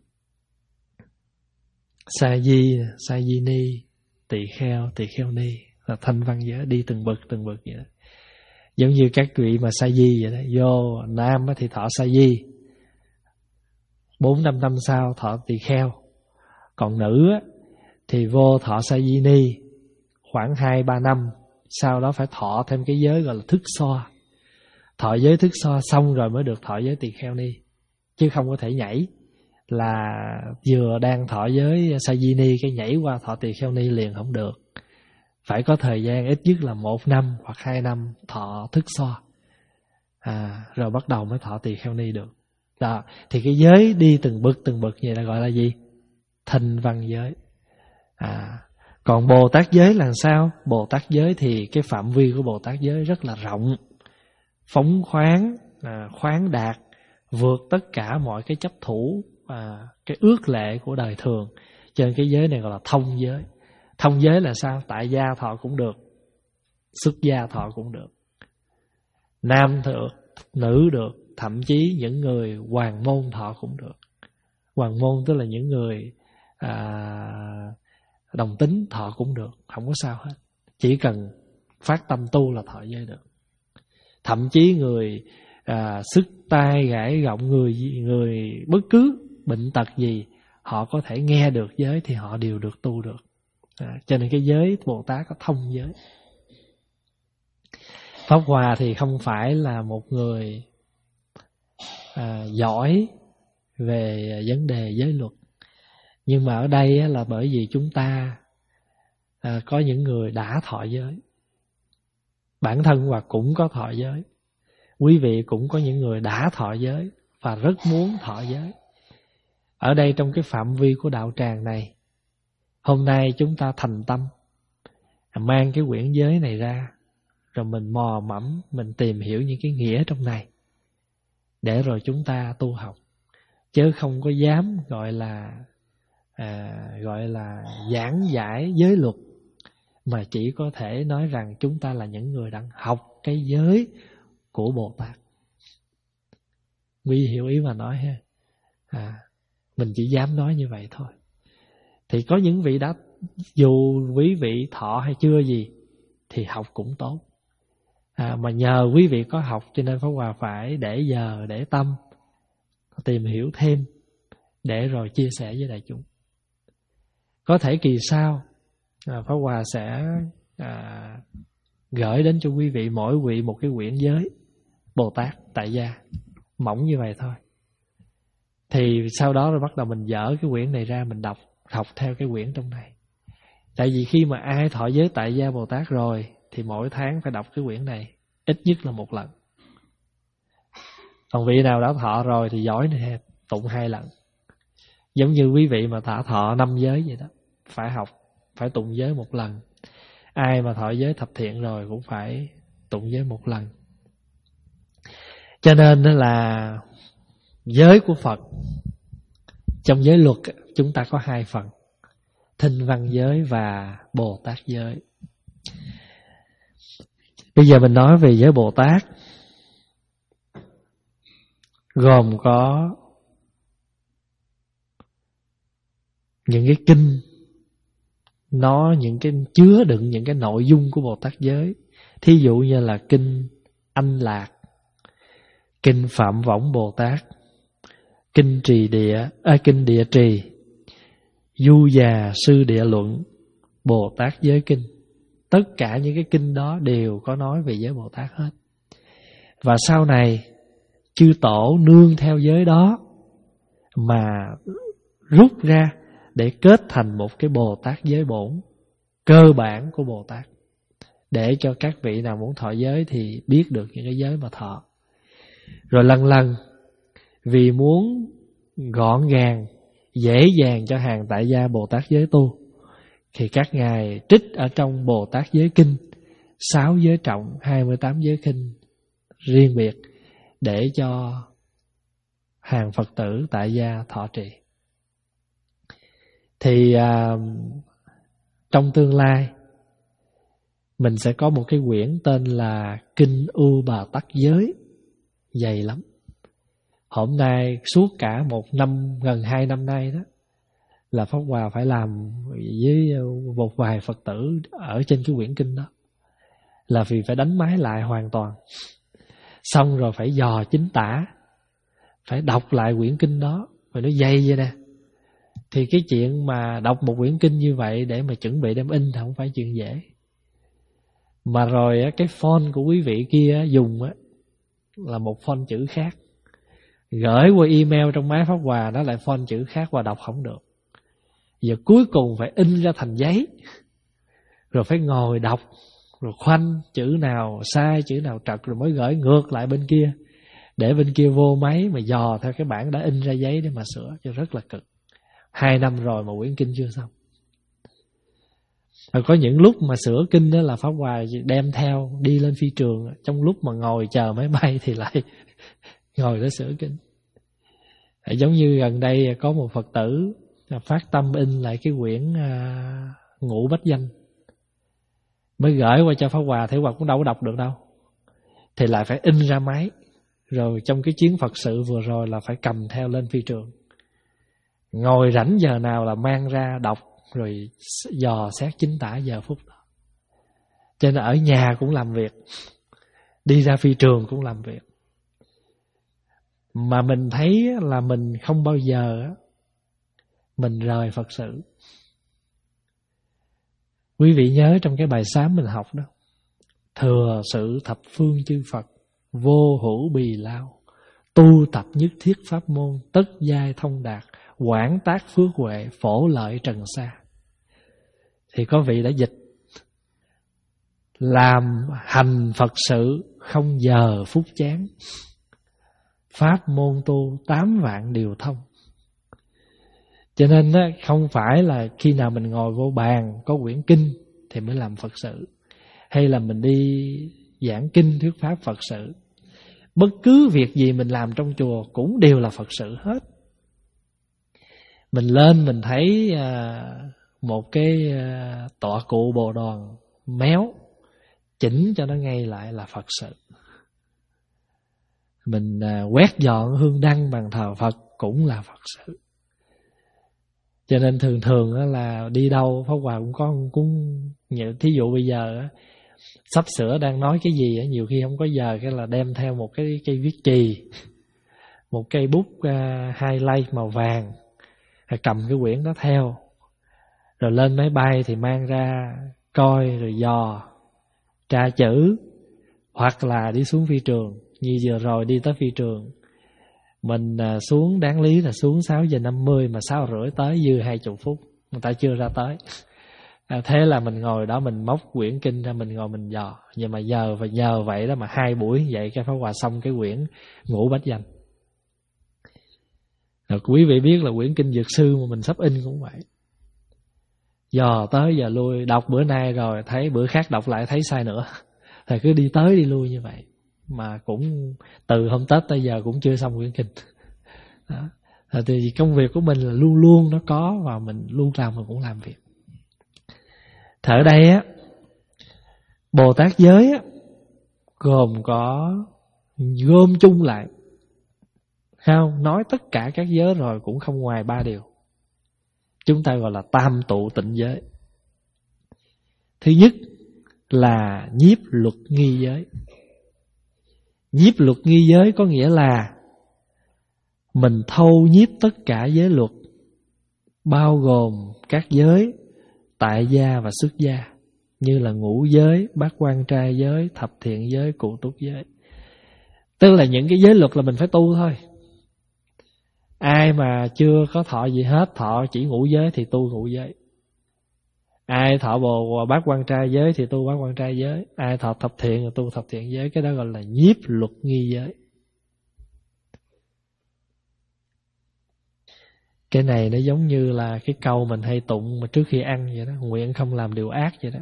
sa di, sa di ni, tỳ kheo, tỳ kheo ni, là thanh văn giới, đi từng bậc từng bậc vậy đó. Giống như các vị mà sa di vậy đó, vô nam thì thọ sa di, bốn năm năm sau thọ tỳ kheo. Còn nữ thì vô thọ sa di ni khoảng hai ba năm, sau đó phải thọ thêm cái giới gọi là thức xoa. Thọ giới thức xoa xong rồi mới được thọ giới tỳ kheo ni, chứ không có thể nhảy là vừa đang thọ giới sa di ni cái nhảy qua thọ tỳ kheo ni liền không được. Phải có thời gian ít nhất là một năm hoặc hai năm thọ thức xoa, à, rồi bắt đầu mới thọ tỳ kheo ni được. Đó, thì cái giới đi từng bậc từng bậc vậy là gọi là gì? Thanh văn giới. À, còn Bồ Tát giới là sao? Bồ Tát giới thì cái phạm vi của Bồ Tát giới rất là rộng, phóng khoáng, à, khoáng đạt, vượt tất cả mọi cái chấp thủ, à, cái ước lệ của đời thường. Cho nên cái giới này gọi là thông giới. Thông giới là sao? Tại gia thọ cũng được, xuất gia thọ cũng được, nam được, nữ được, thậm chí những người hoàng môn thọ cũng được. Hoàng môn tức là những người à, đồng tính thọ cũng được, không có sao hết. Chỉ cần phát tâm tu là thọ giới được. Thậm chí người à, sức tai gãy gọng, người người bất cứ bệnh tật gì, họ có thể nghe được giới thì họ đều được tu được. À, cho nên cái giới Bồ Tát có thông giới. Pháp Hòa thì không phải là một người à, giỏi về vấn đề giới luật, nhưng mà ở đây là bởi vì chúng ta à, có những người đã thọ giới. Bản thân Hòa cũng có thọ giới, quý vị cũng có những người đã thọ giới và rất muốn thọ giới. Ở đây trong cái phạm vi của đạo tràng này, hôm nay chúng ta thành tâm mang cái quyển giới này ra, rồi mình mò mẫm, mình tìm hiểu những cái nghĩa trong này để rồi chúng ta tu học, chứ không có dám gọi là à, gọi là giảng giải giới luật, mà chỉ có thể nói rằng chúng ta là những người đang học cái giới của Bồ Tát. Quý hiểu ý mà nói ha. À, mình chỉ dám nói như vậy thôi. Thì có những vị đã, dù quý vị thọ hay chưa gì thì học cũng tốt. À, mà nhờ quý vị có học cho nên Pháp Hòa phải để giờ, để tâm tìm hiểu thêm để rồi chia sẻ với đại chúng. Có thể kỳ sau à, Pháp Hòa sẽ à, gửi đến cho quý vị mỗi vị một cái quyển giới Bồ Tát tại gia, mỏng như vậy thôi. Thì sau đó rồi bắt đầu mình dở cái quyển này ra, mình đọc, học theo cái quyển trong này. Tại vì khi mà ai thọ giới tại gia Bồ Tát rồi thì mỗi tháng phải đọc cái quyển này ít nhất là một lần. Còn vị nào đã thọ rồi thì giỏi nè, tụng hai lần. Giống như quý vị mà thọ thọ năm giới vậy đó, phải học, phải tụng giới một lần. Ai mà thọ giới thập thiện rồi cũng phải tụng giới một lần. Cho nên là giới của Phật, trong giới luật chúng ta có hai phần: Thanh văn giới và Bồ Tát giới. Bây giờ mình nói về giới Bồ Tát, gồm có những cái kinh, nó những cái chứa đựng những cái nội dung của Bồ Tát giới. Thí dụ như là kinh Anh Lạc, kinh Phạm Võng Bồ Tát, kinh Trì Địa, à, kinh Địa Trì, Du Già Sư Địa Luận, Bồ Tát Giới Kinh. Tất cả những cái kinh đó đều có nói về giới Bồ Tát hết. Và sau này chư tổ nương theo giới đó mà rút ra để kết thành một cái Bồ Tát giới bổn cơ bản của Bồ Tát, để cho các vị nào muốn thọ giới thì biết được những cái giới mà thọ. Rồi lần lần vì muốn gọn gàng, dễ dàng cho hàng tại gia Bồ Tát giới tu, thì các ngài trích ở trong Bồ Tát giới kinh sáu giới trọng, hai mươi tám giới kinh riêng biệt để cho hàng Phật tử tại gia thọ trì. Thì à, trong tương lai mình sẽ có một cái quyển tên là Kinh U Bà Tắc Giới, dày lắm. Hôm nay suốt cả một năm, gần hai năm nay đó, là Pháp Hòa phải làm với một vài Phật tử ở trên cái quyển kinh đó, là vì phải đánh máy lại hoàn toàn, xong rồi phải dò chính tả, phải đọc lại quyển kinh đó. Rồi nó dày vậy nè. Thì cái chuyện mà đọc một quyển kinh như vậy để mà chuẩn bị đem in thì không phải chuyện dễ. Mà rồi cái font của quý vị kia dùng là một font chữ khác, gửi qua email trong máy Pháp Hòa nó lại font chữ khác và đọc không được. Giờ cuối cùng phải in ra thành giấy, rồi phải ngồi đọc, rồi khoanh chữ nào sai, chữ nào trật, rồi mới gửi ngược lại bên kia, để bên kia vô máy mà dò theo cái bản đã in ra giấy để mà sửa, cho rất là cực. Hai năm rồi mà quyển kinh chưa xong. Rồi có những lúc mà sửa kinh đó là Pháp Hòa đem theo đi lên phi trường, trong lúc mà ngồi chờ máy bay thì lại ngồi để sửa kinh. Giống như gần đây có một Phật tử phát tâm in lại cái quyển à, Ngũ Bách Danh, mới gửi qua cho Pháp Hòa, Thế Hòa cũng đâu có đọc được đâu, thì lại phải in ra máy. Rồi trong cái chuyến Phật sự vừa rồi là phải cầm theo lên phi trường, ngồi rảnh giờ nào là mang ra đọc, rồi dò xét chính tả giờ phút đó. Cho nên ở nhà cũng làm việc, đi ra phi trường cũng làm việc. Mà mình thấy là mình không bao giờ mình rời Phật sự. Quý vị nhớ trong cái bài sám mình học đó, thừa sự thập phương chư Phật, vô hữu bì lao, tu tập nhất thiết pháp môn, tất giai thông đạt, quảng tác phước huệ, phổ lợi trần xa. Thì có vị đã dịch: làm hành Phật sự không giờ phút chán, pháp môn tu tám vạn điều thông. Cho nên đó, không phải là khi nào mình ngồi vô bàn có quyển kinh thì mới làm Phật sự, hay là mình đi giảng kinh thuyết pháp Phật sự. Bất cứ việc gì mình làm trong chùa cũng đều là Phật sự hết. Mình lên mình thấy à, một cái à, tọa cụ bồ đoàn méo, chỉnh cho nó ngay lại là Phật sự. Mình à, quét dọn hương đăng bàn thờ Phật cũng là Phật sự. Cho nên thường thường là đi đâu Pháp Hòa cũng có cũng như thí dụ bây giờ sắp sửa đang nói cái gì, nhiều khi không có giờ cái là đem theo một cái cây viết chì, một cây bút uh, highlight màu vàng, cầm cái quyển đó theo, rồi lên máy bay thì mang ra coi rồi dò tra chữ, hoặc là đi xuống phi trường. Như vừa rồi đi tới phi trường, mình uh, xuống đáng lý là xuống sáu giờ năm mươi mà sáu rưỡi tới, dư hai mươi phút người ta chưa ra tới. À, thế là mình ngồi đó mình móc quyển kinh ra, mình ngồi mình dò. Nhưng mà giờ và nhờ vậy đó mà hai buổi vậy cái Pháp Hòa xong cái quyển Ngũ Bách Danh. Rồi quý vị biết là quyển kinh Dược Sư mà mình sắp in cũng vậy, dò tới giờ lui, đọc bữa nay rồi thấy bữa khác đọc lại thấy sai nữa, thì cứ đi tới đi lui như vậy. Mà cũng từ hôm Tết tới giờ cũng chưa xong quyển kinh đó. Thì công việc của mình là luôn luôn nó có, và mình luôn làm mình cũng làm việc. Thì ở đây á, Bồ Tát giới á, gồm có gom chung lại, không nói tất cả các giới rồi cũng không ngoài ba điều. Chúng ta gọi là tam tụ tịnh giới. Thứ nhất là nhiếp luật nghi giới. Nhiếp luật nghi giới có nghĩa là mình thâu nhiếp tất cả giới luật, bao gồm các giới tại gia và xuất gia, như là ngũ giới, bát quan trai giới, thập thiện giới, cụ túc giới. Tức là những cái giới luật là mình phải tu thôi. Ai mà chưa có thọ gì hết, thọ chỉ ngũ giới thì tu ngũ giới. Ai thọ bồ bát quan trai giới thì tu bát quan trai giới. Ai thọ thập thiện thì tu thập thiện giới. Cái đó gọi là nhiếp luật nghi giới. Cái này nó giống như là cái câu mình hay tụng mà trước khi ăn vậy đó, nguyện không làm điều ác vậy đó.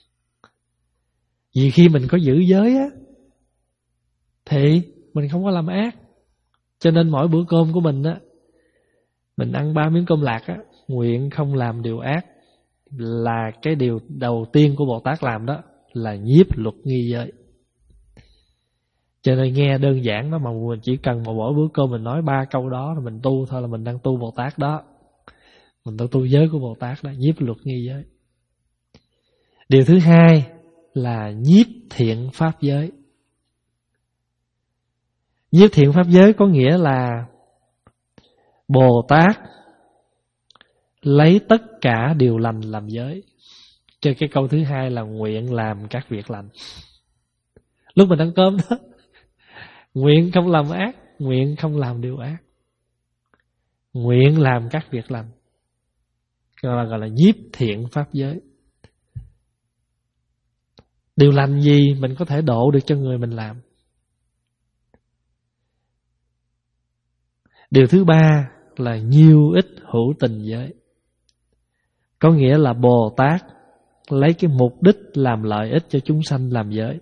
Vì khi mình có giữ giới á thì mình không có làm ác. Cho nên mỗi bữa cơm của mình á, mình ăn ba miếng cơm lạc á, nguyện không làm điều ác, là cái điều đầu tiên của Bồ Tát làm đó là nhiếp luật nghi giới. Cho nên nghe đơn giản đó, mà mình chỉ cần một mỗi bữa cơm mình nói ba câu đó là mình tu thôi, là mình đang tu Bồ Tát đó. Mình đang tu giới của Bồ Tát đó, nhiếp luật nghi giới. Điều thứ hai là nhiếp thiện pháp giới. Nhiếp thiện pháp giới có nghĩa là Bồ Tát lấy tất cả điều lành làm giới. Cho cái câu thứ hai là nguyện làm các việc lành. Lúc mình ăn cơm đó, nguyện không làm ác, nguyện không làm điều ác, nguyện làm các việc lành, gọi là, gọi là nhiếp thiện pháp giới. Điều lành gì mình có thể độ được cho người mình làm. Điều thứ ba là nhiêu ích hữu tình giới. Có nghĩa là Bồ Tát lấy cái mục đích làm lợi ích cho chúng sanh làm giới.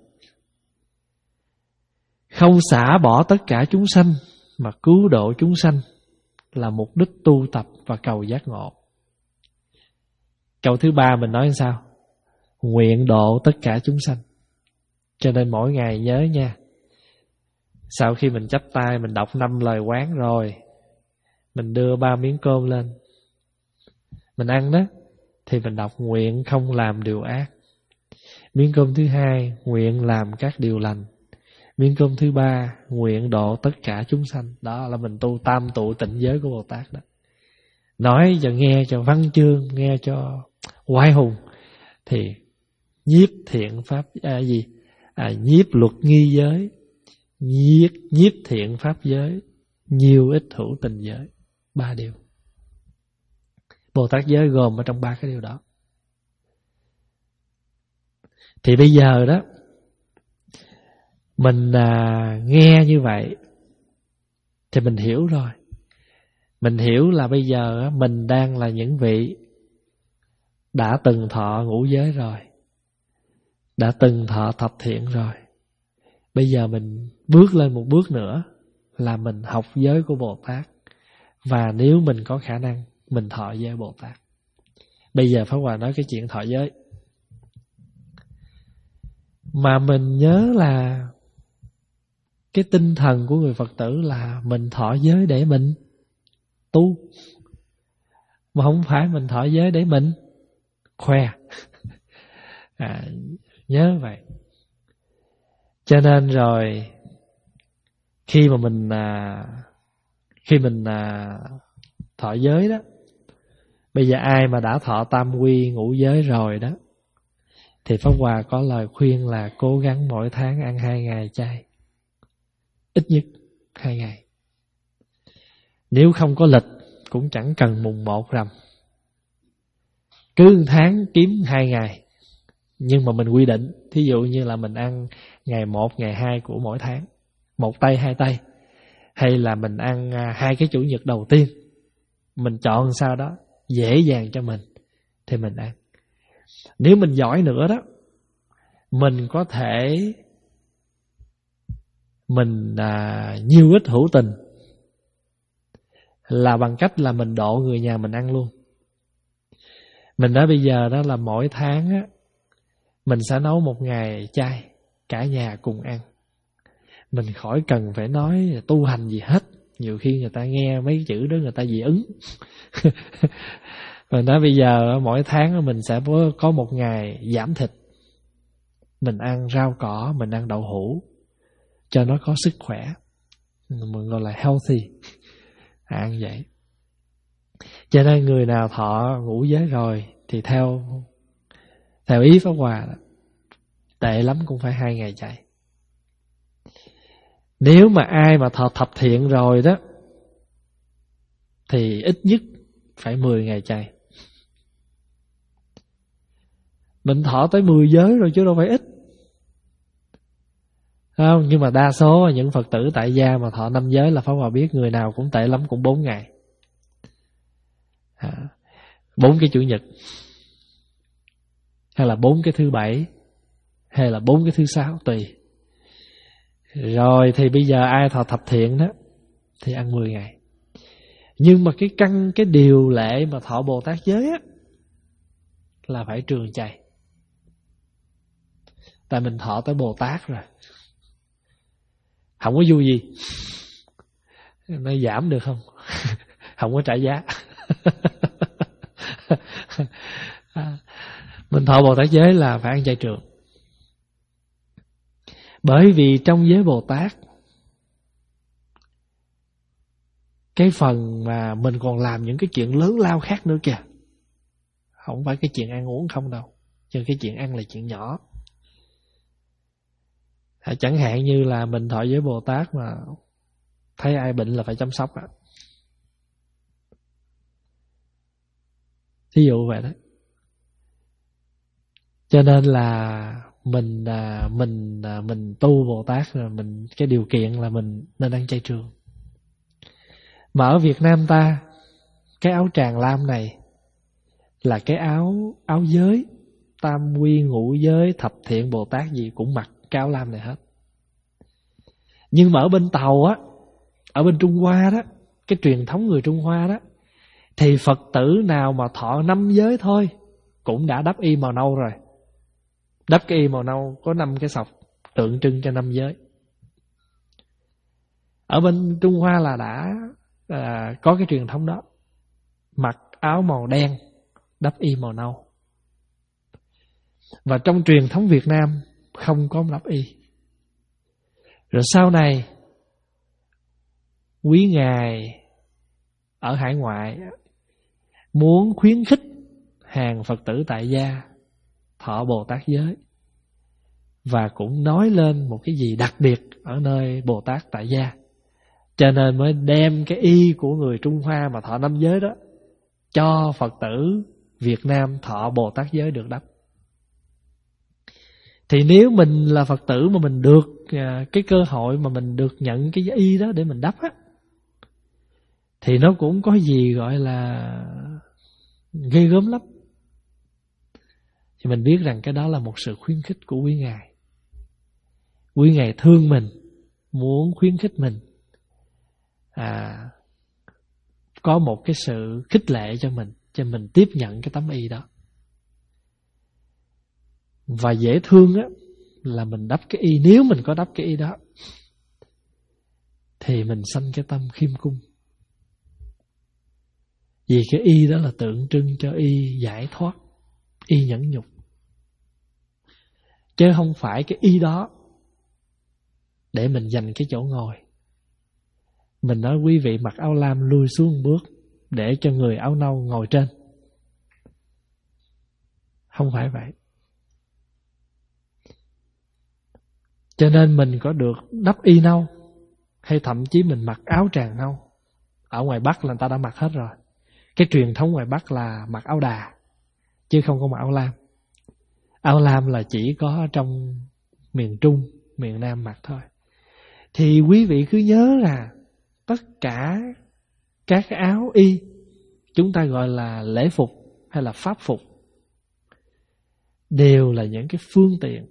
Không xả bỏ tất cả chúng sanh mà cứu độ chúng sanh là mục đích tu tập và cầu giác ngộ. Câu thứ ba mình nói sao? Nguyện độ tất cả chúng sanh. Cho nên mỗi ngày nhớ nha, sau khi mình chắp tay mình đọc năm lời quán rồi, mình đưa ba miếng cơm lên mình ăn đó, thì mình đọc nguyện không làm điều ác. Miếng cơm thứ hai, nguyện làm các điều lành. Miếng cơm thứ ba, nguyện độ tất cả chúng sanh. Đó là mình tu tam tụ tịnh giới của Bồ Tát đó. Nói cho nghe cho văn chương, nghe cho oai hùng, thì nhiếp thiện pháp à, gì à, nhiếp luật nghi giới, nhiếp, nhiếp thiện pháp giới, nhiêu ích hữu tình giới. Ba điều Bồ Tát giới gồm ở trong ba cái điều đó. Thì bây giờ đó, mình à, nghe như vậy thì mình hiểu rồi. Mình hiểu là bây giờ mình đang là những vị đã từng thọ ngũ giới rồi, đã từng thọ thập thiện rồi. Bây giờ mình bước lên một bước nữa là mình học giới của Bồ Tát. Và nếu mình có khả năng, mình thọ giới Bồ Tát. Bây giờ Pháp Hòa nói cái chuyện thọ giới. Mà mình nhớ là cái tinh thần của người Phật tử là mình thọ giới để mình tu, mà không phải mình thọ giới để mình khoe. À, nhớ vậy. Cho nên rồi khi mà mình à, khi mình à, thọ giới đó, bây giờ ai mà đã thọ tam quy ngũ giới rồi đó, thì Pháp Hòa có lời khuyên là cố gắng mỗi tháng ăn hai ngày chay, ít nhất hai ngày. Nếu không có lịch cũng chẳng cần mùng một rằm, cứ tháng kiếm hai ngày. Nhưng mà mình quy định, thí dụ như là mình ăn ngày một, ngày hai của mỗi tháng, một tay hai tay, hay là mình ăn hai cái chủ nhật đầu tiên, mình chọn sao đó dễ dàng cho mình thì mình ăn. Nếu mình giỏi nữa đó, mình có thể mình à, nhiêu ích hữu tình, là bằng cách là mình độ người nhà mình ăn luôn. Mình nói bây giờ đó là mỗi tháng á, mình sẽ nấu một ngày chay, cả nhà cùng ăn. Mình khỏi cần phải nói tu hành gì hết. Nhiều khi người ta nghe mấy chữ đó người ta dị ứng. Mình nói bây giờ mỗi tháng mình sẽ có một ngày giảm thịt, mình ăn rau cỏ, mình ăn đậu hũ cho nó có sức khỏe, mình gọi là healthy. À, ăn vậy. Cho nên người nào thọ ngũ giới rồi thì theo theo ý Pháp Hòa, tệ lắm cũng phải hai ngày chay. Nếu mà ai mà thọ thập thiện rồi đó, thì ít nhất phải mười ngày chay. Mình thọ tới mười giới rồi chứ đâu phải ít. Không, nhưng mà đa số những Phật tử tại gia mà thọ năm giới là Pháp Hòa biết người nào cũng tệ lắm cũng bốn ngày. Bốn cái chủ nhật, hay là bốn cái thứ bảy, hay là bốn cái thứ sáu, tùy. Rồi thì bây giờ ai thọ thập thiện đó thì ăn mười ngày. Nhưng mà cái căn, cái điều lệ mà thọ Bồ Tát giới á là phải trường chay. Tại mình thọ tới Bồ Tát rồi, không có vui gì. Nó giảm được không? Không có trả giá. Mình thọ Bồ Tát giới là phải ăn chay trường. Bởi vì trong giới Bồ Tát, cái phần mà mình còn làm những cái chuyện lớn lao khác nữa kìa. Không phải cái chuyện ăn uống không đâu, chứ cái chuyện ăn là chuyện nhỏ. Chẳng hạn như là mình thọ giới Bồ Tát mà thấy ai bệnh là phải chăm sóc á. Thí dụ vậy đó. Cho nên là mình mình mình tu Bồ Tát rồi, mình cái điều kiện là mình nên ăn chay trường. Mà ở Việt Nam ta, cái áo tràng lam này là cái áo áo giới, tam quy ngũ giới, thập thiện Bồ Tát gì cũng mặc cái áo lam này hết. Nhưng mà ở bên Tàu á, ở bên Trung Hoa đó, cái truyền thống người Trung Hoa đó, thì Phật tử nào mà thọ năm giới thôi cũng đã đắp y màu nâu rồi. Đắp cái y màu nâu có năm cái sọc tượng trưng cho năm giới. Ở bên Trung Hoa là đã à, có cái truyền thống đó. Mặc áo màu đen, đắp y màu nâu. Và trong truyền thống Việt Nam không có đắp y. Rồi sau này quý ngài ở hải ngoại muốn khuyến khích hàng Phật tử tại gia thọ Bồ Tát giới, và cũng nói lên một cái gì đặc biệt ở nơi Bồ Tát tại gia, cho nên mới đem cái y của người Trung Hoa mà thọ năm giới đó cho Phật tử Việt Nam thọ Bồ Tát giới được đắp. Thì nếu mình là Phật tử mà mình được cái cơ hội mà mình được nhận cái y đó để mình đắp á, thì nó cũng có gì gọi là ghê gớm lắm. Thì mình biết rằng cái đó là một sự khuyến khích của quý ngài. Quý ngài thương mình, muốn khuyến khích mình à, có một cái sự khích lệ cho mình, cho mình tiếp nhận cái tấm y đó. Và dễ thương á là mình đắp cái y, nếu mình có đắp cái y đó thì mình sanh cái tâm khiêm cung. Vì cái y đó là tượng trưng cho y giải thoát, y nhẫn nhục. Chứ không phải cái y đó để mình giành cái chỗ ngồi. Mình nói quý vị mặc áo lam lui xuống một bước để cho người áo nâu ngồi trên. Không phải vậy. Cho nên mình có được đắp y nâu, hay thậm chí mình mặc áo tràng nâu. Ở ngoài Bắc là người ta đã mặc hết rồi. Cái truyền thống ngoài Bắc là mặc áo đà, chứ không có mặc áo lam. Áo lam là chỉ có trong miền Trung, miền Nam mặc thôi. Thì quý vị cứ nhớ là tất cả các cái áo y chúng ta gọi là lễ phục hay là pháp phục đều là những cái phương tiện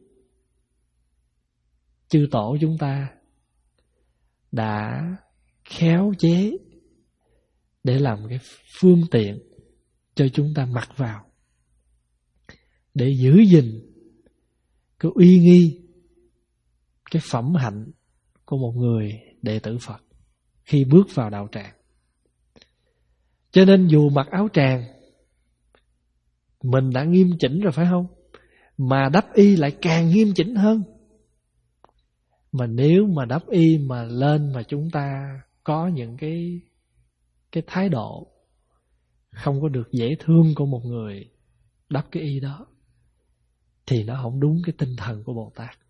chư tổ chúng ta đã khéo chế để làm cái phương tiện cho chúng ta mặc vào, để giữ gìn cái uy nghi, cái phẩm hạnh của một người đệ tử Phật khi bước vào đạo tràng. Cho nên dù mặc áo tràng mình đã nghiêm chỉnh rồi phải không? Mà đắp y lại càng nghiêm chỉnh hơn. Mà nếu mà đắp y mà lên mà chúng ta có những cái cái thái độ không có được dễ thương của một người đắp cái y đó, thì nó không đúng cái tinh thần của Bồ Tát.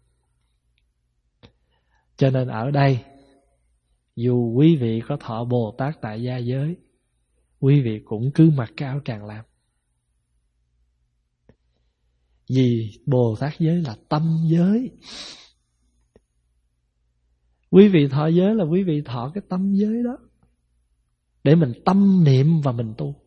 Cho nên ở đây, dù quý vị có thọ Bồ Tát tại gia giới, quý vị cũng cứ mặc cái áo tràng lam. Vì Bồ Tát giới là tâm giới. Quý vị thọ giới là quý vị thọ cái tâm giới đó, để mình tâm niệm và mình tu.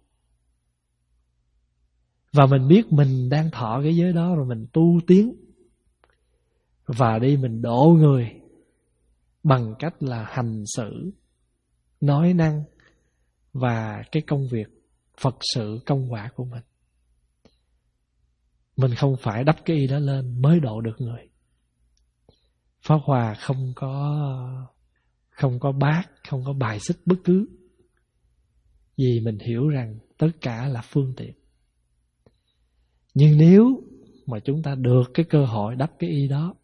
Và mình biết mình đang thọ cái giới đó rồi mình tu tiến. Và đi mình độ người bằng cách là hành xử, nói năng và cái công việc Phật sự công quả của mình. Mình không phải đắp cái y đó lên mới độ được người. Pháp Hòa không có không có bác, không có bài xích bất cứ. Vì mình hiểu rằng tất cả là phương tiện. Nhưng nếu mà chúng ta được cái cơ hội đắp cái y đó,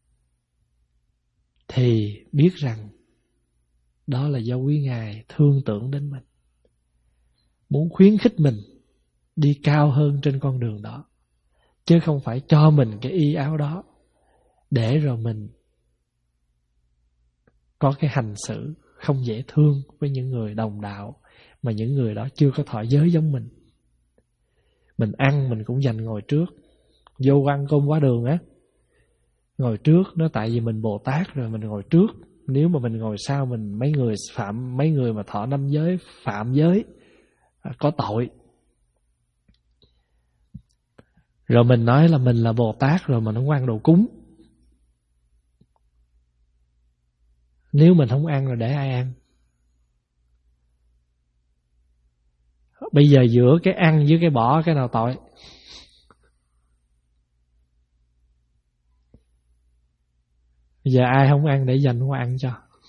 thì biết rằng đó là do quý Ngài thương tưởng đến mình, muốn khuyến khích mình đi cao hơn trên con đường đó, chứ không phải cho mình cái y áo đó để rồi mình có cái hành xử không dễ thương với những người đồng đạo, mà những người đó chưa có thọ giới giống mình. Mình ăn mình cũng dành ngồi trước. Vô ăn cơm quá đường á, ngồi trước nó tại vì mình Bồ Tát rồi mình ngồi trước. Nếu mà mình ngồi sau, mình mấy người phạm mấy người mà thọ năm giới phạm giới có tội. Rồi mình nói là mình là Bồ Tát rồi mình không ăn đồ cúng. Nếu mình không ăn rồi để ai ăn? Bây giờ giữa cái ăn với cái bỏ, cái nào tội? Bây giờ ai không ăn để dành qua ăn cho?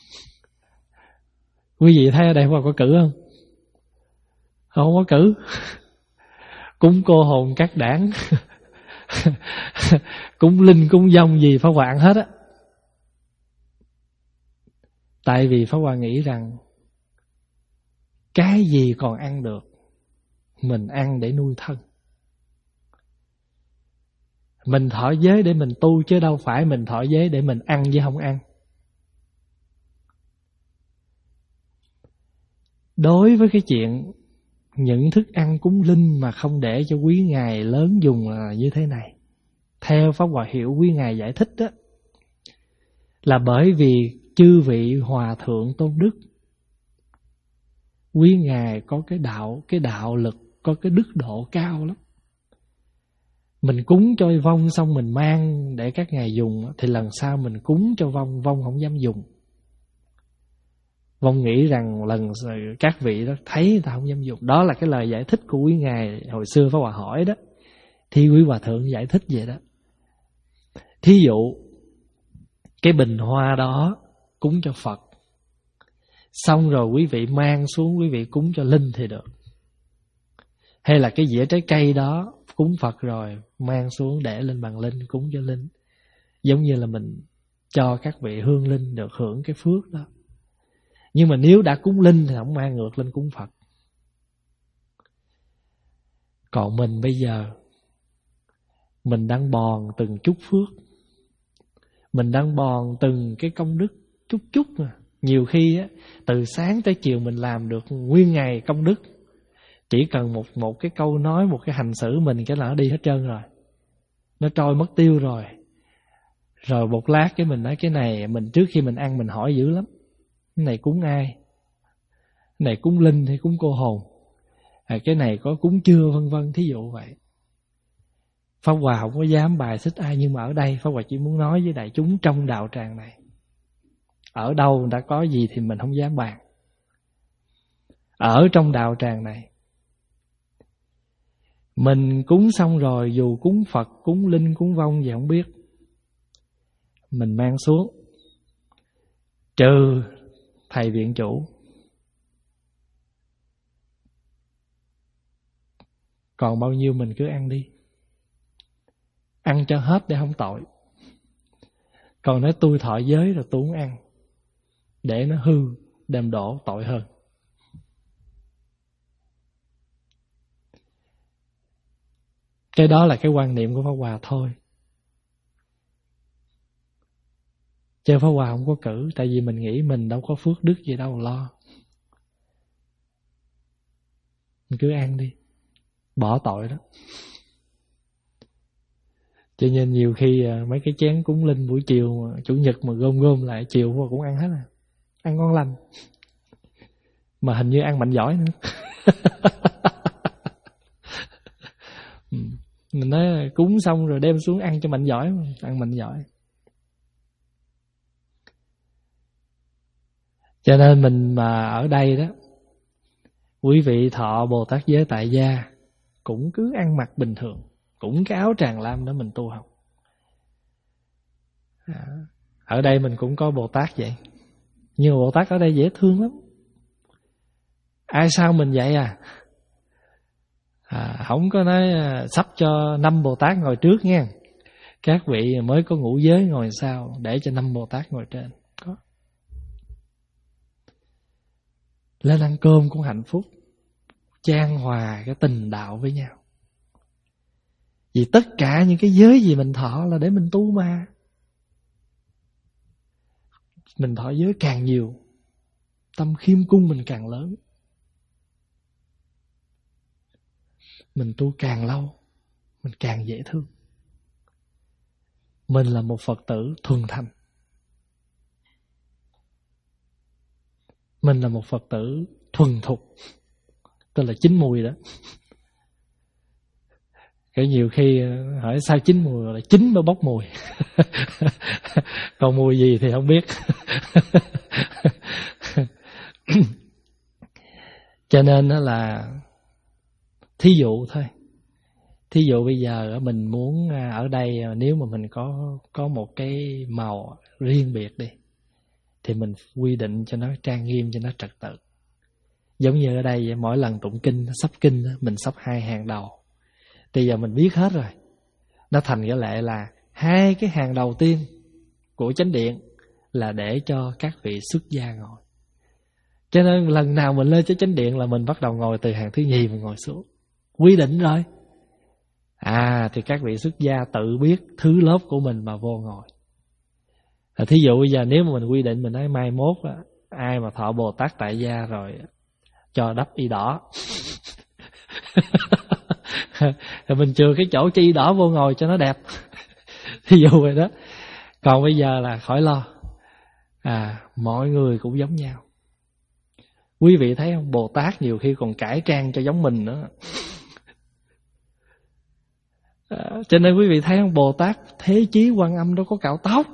Quý vị thấy ở đây có cử không? Không có cử. Cúng cô hồn các đảng, cúng linh cúng dông gì Pháp Hòa ăn hết á. Tại vì Pháp Hòa nghĩ rằng cái gì còn ăn được mình ăn để nuôi thân. Mình thọ giới để mình tu, chứ đâu phải mình thọ giới để mình ăn với không ăn. Đối với cái chuyện những thức ăn cúng linh mà không để cho quý Ngài lớn dùng là như thế này. Theo Pháp Hòa hiểu quý Ngài giải thích đó, là bởi vì chư vị hòa thượng tôn đức, quý Ngài có cái đạo, cái đạo lực, có cái đức độ cao lắm. Mình cúng cho vong xong mình mang để các ngài dùng, thì lần sau mình cúng cho vong, vong không dám dùng. Vong nghĩ rằng lần các vị đó thấy người ta không dám dùng. Đó là cái lời giải thích của quý Ngài hồi xưa Pháp Hòa hỏi đó, thì quý Hòa thượng giải thích vậy đó. Thí dụ cái bình hoa đó cúng cho Phật, xong rồi quý vị mang xuống quý vị cúng cho linh thì được. Hay là cái dĩa trái cây đó cúng Phật rồi mang xuống để lên bàn linh cúng cho linh, giống như là mình cho các vị hương linh được hưởng cái phước đó. Nhưng mà nếu đã cúng linh thì không mang ngược lên cúng Phật. Còn mình bây giờ mình đang bòn từng chút phước, mình đang bòn từng cái công đức chút chút mà. Nhiều khi á, từ sáng tới chiều mình làm được nguyên ngày công đức. Chỉ cần một một cái câu nói, một cái hành xử mình cái là nó đi hết trơn rồi. Nó trôi mất tiêu rồi. Rồi một lát cái mình nói cái này, mình trước khi mình ăn mình hỏi dữ lắm. Cái này cúng ai? Cái này cúng linh hay cúng cô hồn? À, cái này có cúng chưa, vân vân, thí dụ vậy. Pháp Hòa không có dám bài xích ai, nhưng mà ở đây Pháp Hòa chỉ muốn nói với đại chúng trong đạo tràng này. Ở đâu đã có gì thì mình không dám bàn. Ở trong đạo tràng này, mình cúng xong rồi, dù cúng Phật, cúng linh, cúng vong gì không biết, mình mang xuống, trừ thầy viện chủ. Còn bao nhiêu mình cứ ăn đi. Ăn cho hết để không tội. Còn nói tôi thọ giới rồi tôi không ăn, để nó hư, đem đổ tội hơn. Cái đó là cái quan niệm của Pháp Hòa thôi. Chứ Pháp Hòa không có cử, tại vì mình nghĩ mình đâu có phước đức gì đâu lo. cứ ăn đi, bỏ tội đó. Cho nên nhiều khi mấy cái chén cúng linh buổi chiều mà, chủ nhật mà gom gom lại chiều mà cũng ăn hết à. Ăn ngon lành. Mà hình như ăn mạnh giỏi nữa. Mình nói cúng xong rồi đem xuống ăn cho mạnh giỏi, ăn mạnh giỏi. Cho nên mình mà ở đây đó, quý vị thọ Bồ Tát giới tại gia cũng cứ ăn mặc bình thường, cũng cái áo tràng lam đó mình tu học. Ở đây mình cũng có Bồ Tát vậy, nhưng mà Bồ Tát ở đây dễ thương lắm. Ai sao mình vậy à? À, không có nói sắp cho năm Bồ Tát ngồi trước nha, các vị mới có ngũ giới ngồi sau, để cho năm Bồ Tát ngồi trên. Có. Lên ăn cơm cũng hạnh phúc, chan hòa cái tình đạo với nhau. Vì tất cả những cái giới gì mình thọ là để mình tu mà. Mình thọ giới càng nhiều, tâm khiêm cung mình càng lớn. Mình tu càng lâu, mình càng dễ thương. Mình là một Phật tử thuần thành. Mình là một Phật tử thuần thục, tức là chín mùi đó. Cái nhiều khi hỏi sao chín mùi, là chín mới bốc mùi. Còn mùi gì thì không biết. Cho nên đó là thí dụ thôi. Thí dụ bây giờ mình muốn ở đây, nếu mà mình có có một cái màu riêng biệt đi, thì mình quy định cho nó trang nghiêm, cho nó trật tự. Giống như ở đây mỗi lần tụng kinh, sắp kinh mình sắp hai hàng đầu. Bây giờ mình biết hết rồi, nó thành cái lệ là hai cái hàng đầu tiên của chánh điện là để cho các vị xuất gia ngồi. Cho nên lần nào mình lên cho chánh điện là mình bắt đầu ngồi từ hàng thứ nhì mình ngồi xuống. Quy định rồi. À thì các vị xuất gia tự biết thứ lớp của mình mà vô ngồi. À, thí dụ bây giờ nếu mà mình quy định, mình nói mai mốt á, ai mà thọ Bồ Tát tại gia rồi cho đắp y đỏ. Rồi mình chừa cái chỗ cho y đỏ vô ngồi cho nó đẹp. Thí dụ vậy đó. Còn bây giờ là khỏi lo. À, mọi người cũng giống nhau. Quý vị thấy không, Bồ Tát nhiều khi còn cải trang cho giống mình nữa. À, cho nên quý vị thấy không, Bồ Tát Thế Chí Quan Âm đâu có cạo tóc.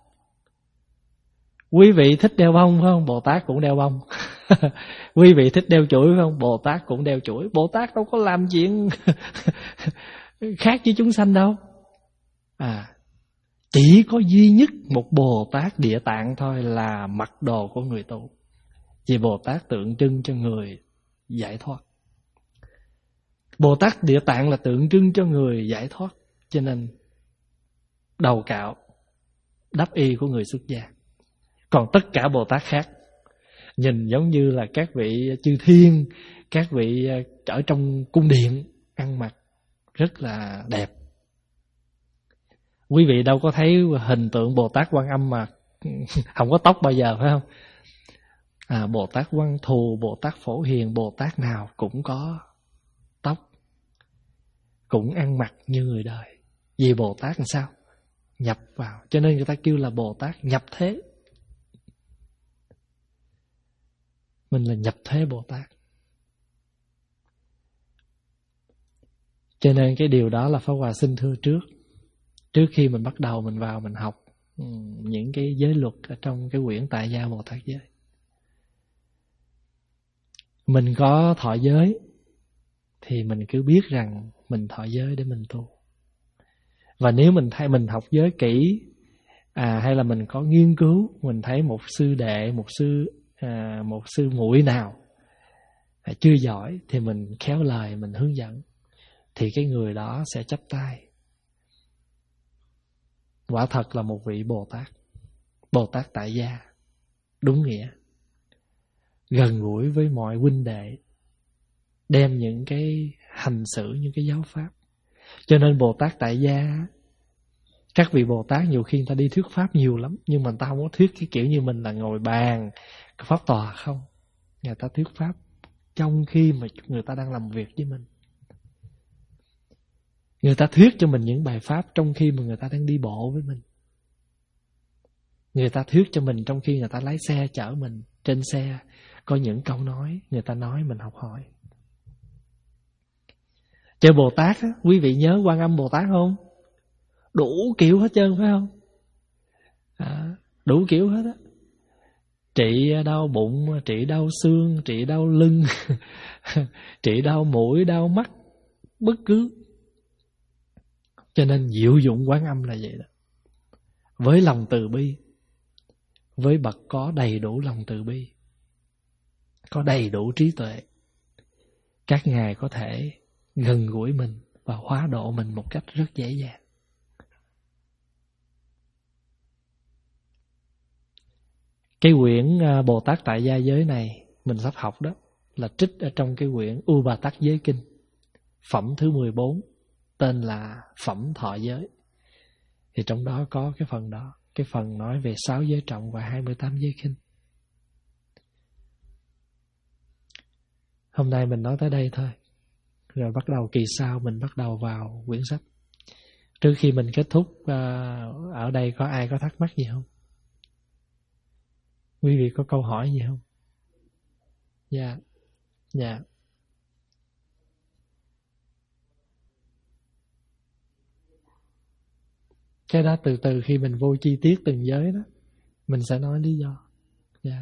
Quý vị thích đeo bông phải không, Bồ Tát cũng đeo bông. Quý vị thích đeo chuỗi phải không, Bồ Tát cũng đeo chuỗi. Bồ Tát đâu có làm chuyện khác với chúng sanh đâu. À, chỉ có duy nhất một Bồ Tát Địa Tạng thôi là mặc đồ của người tu. Vì Bồ Tát tượng trưng cho người giải thoát. Bồ Tát Địa Tạng là tượng trưng cho người giải thoát. Cho nên đầu cạo, đắp y của người xuất gia. Còn tất cả Bồ Tát khác nhìn giống như là các vị chư thiên, các vị ở trong cung điện, ăn mặc rất là đẹp. Quý vị đâu có thấy hình tượng Bồ Tát Quan Âm mà không có tóc bao giờ phải không? À, Bồ Tát Văn Thù, Bồ Tát Phổ Hiền, Bồ Tát nào cũng có tóc, cũng ăn mặc như người đời. Vì Bồ Tát làm sao? Nhập vào. Cho nên người ta kêu là Bồ Tát nhập thế. Mình là nhập thế Bồ Tát. Cho nên cái điều đó là Pháp Hòa xin thưa trước. Trước khi mình bắt đầu mình vào mình học những cái giới luật ở trong cái quyển Tại Gia Bồ Tát Giới. Mình có thọ giới thì mình cứ biết rằng mình thọ giới để mình tu. Và nếu mình thấy mình học giới kỹ, à, hay là mình có nghiên cứu, mình thấy một sư đệ, một sư à, một sư muội nào à, chưa giỏi thì mình khéo lời mình hướng dẫn, thì cái người đó sẽ chắp tay. Quả thật là một vị Bồ Tát, Bồ Tát tại gia đúng nghĩa, gần gũi với mọi huynh đệ, đem những cái hành xử, những cái giáo pháp. Cho nên Bồ Tát tại gia, các vị Bồ Tát nhiều khi người ta đi thuyết pháp nhiều lắm, nhưng mà người ta không có thuyết cái kiểu như mình là ngồi bàn pháp tòa không. Người ta thuyết pháp trong khi mà người ta đang làm việc với mình. Người ta thuyết cho mình những bài pháp trong khi mà người ta đang đi bộ với mình. Người ta thuyết cho mình trong khi người ta lái xe chở mình. Trên xe có những câu nói người ta nói mình học hỏi. Chơi Bồ Tát á, quý vị nhớ Quan Âm Bồ Tát không? Đủ kiểu hết trơn phải không? À, đủ kiểu hết á. Trị đau bụng, trị đau xương, trị đau lưng, trị đau mũi, đau mắt, bất cứ. Cho nên diệu dụng Quán Âm là vậy đó. Với lòng từ bi, với bậc có đầy đủ lòng từ bi, có đầy đủ trí tuệ, các ngài có thể gần gũi mình và hóa độ mình một cách rất dễ dàng. Cái quyển Bồ Tát Tại Gia Giới này mình sắp học đó là trích ở trong cái quyển U Bà Tát Giới Kinh, phẩm thứ mười bốn, tên là Phẩm Thọ Giới. Thì trong đó có cái phần đó, cái phần nói về sáu giới trọng và hai mươi tám giới khinh. Hôm nay mình nói tới đây thôi, rồi bắt đầu kỳ sau mình bắt đầu vào quyển sách. Trước khi mình kết thúc, ở đây có ai có thắc mắc gì không? Quý vị có câu hỏi gì không? Dạ, dạ. Cái đó từ từ khi mình vô chi tiết từng giới đó, mình sẽ nói lý do. Dạ.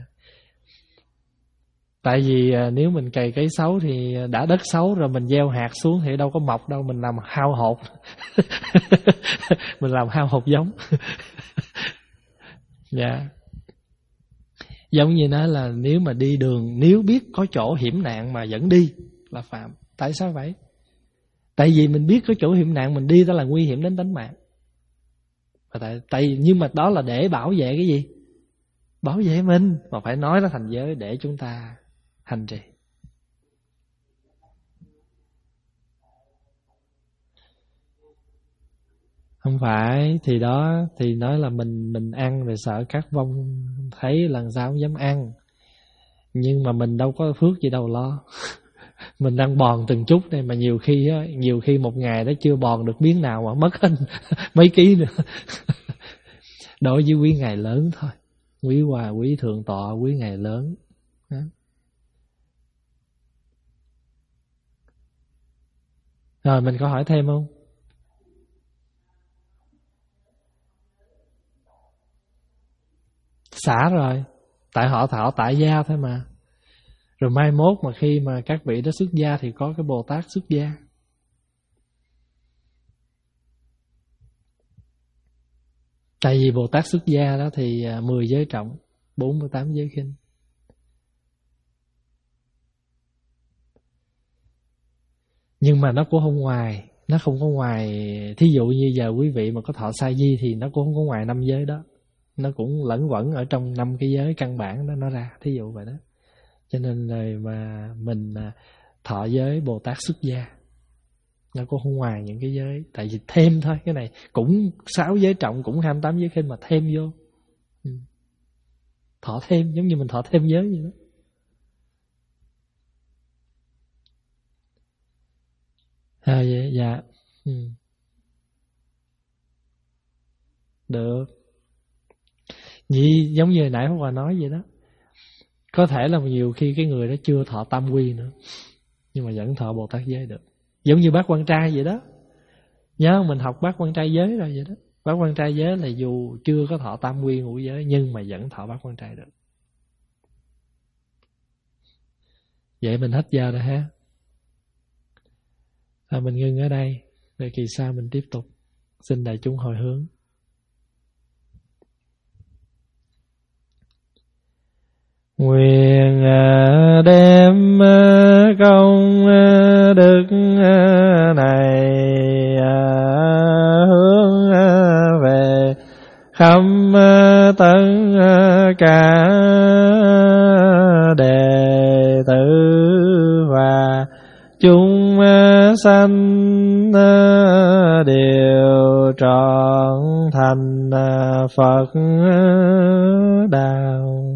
Tại vì nếu mình cày cấy xấu thì đã đất xấu rồi mình gieo hạt xuống thì đâu có mọc đâu, mình làm hao hột. Mình làm hao hột giống. Dạ. Giống như nói là nếu mà đi đường, nếu biết có chỗ hiểm nạn mà vẫn đi là phạm. Tại sao vậy? Tại vì mình biết có chỗ hiểm nạn mình đi đó là nguy hiểm đến tính mạng. Và tại, tại nhưng mà đó là để bảo vệ cái gì? Bảo vệ mình, mà phải nói nó thành giới để chúng ta hành trì. Không phải, thì đó thì nói là mình mình ăn rồi sợ các vong thấy lần sau không dám ăn. Nhưng mà mình đâu có phước gì đâu lo. Mình đang bòn từng chút đây mà nhiều khi á, nhiều khi một ngày đó chưa bòn được miếng nào mà mất hết mấy ký nữa. Đối với quý ngài lớn thôi, quý hòa, quý thượng tọa, quý ngài lớn. Đó. Rồi mình có hỏi thêm không? Xả rồi, tại họ thọ tại gia thôi mà. Rồi mai mốt mà khi mà các vị đó xuất gia thì có cái Bồ Tát xuất gia. Tại vì Bồ Tát xuất gia đó thì mười giới trọng, bốn mươi tám giới khinh. Nhưng mà nó cũng không ngoài, nó không có ngoài. Thí dụ như giờ quý vị mà có thọ sa di thì nó cũng không có ngoài năm giới đó. Nó cũng lẫn quẩn ở trong năm cái giới căn bản đó nó ra, thí dụ vậy đó. Cho nên rồi mà mình thọ giới Bồ Tát xuất gia, nó cũng không ngoài những cái giới. Tại vì thêm thôi, cái này cũng sáu giới trọng, cũng hai mươi tám giới khinh mà thêm vô. Ừ. Thọ thêm, giống như mình thọ thêm giới vậy đó. À, dạ, dạ. Ừ. Được. Vì giống như hồi nãy Pháp Hòa nói vậy đó, có thể là nhiều khi cái người đó chưa thọ tam quy nữa, nhưng mà vẫn thọ Bồ Tát giới được. Giống như bác quan trai vậy đó. Nhớ không? Mình học bác quan trai giới rồi vậy đó. Bác quan trai giới là dù chưa có thọ tam quy ngũ giới nhưng mà vẫn thọ bác quan trai được. Vậy mình hết giờ rồi ha. À, mình ngưng ở đây, rồi kỳ sau mình tiếp tục. Xin đại chúng hồi hướng. Nguyện đem công đức này hướng về khắp tất cả đệ tử và chúng sanh đều trọn thành Phật đạo.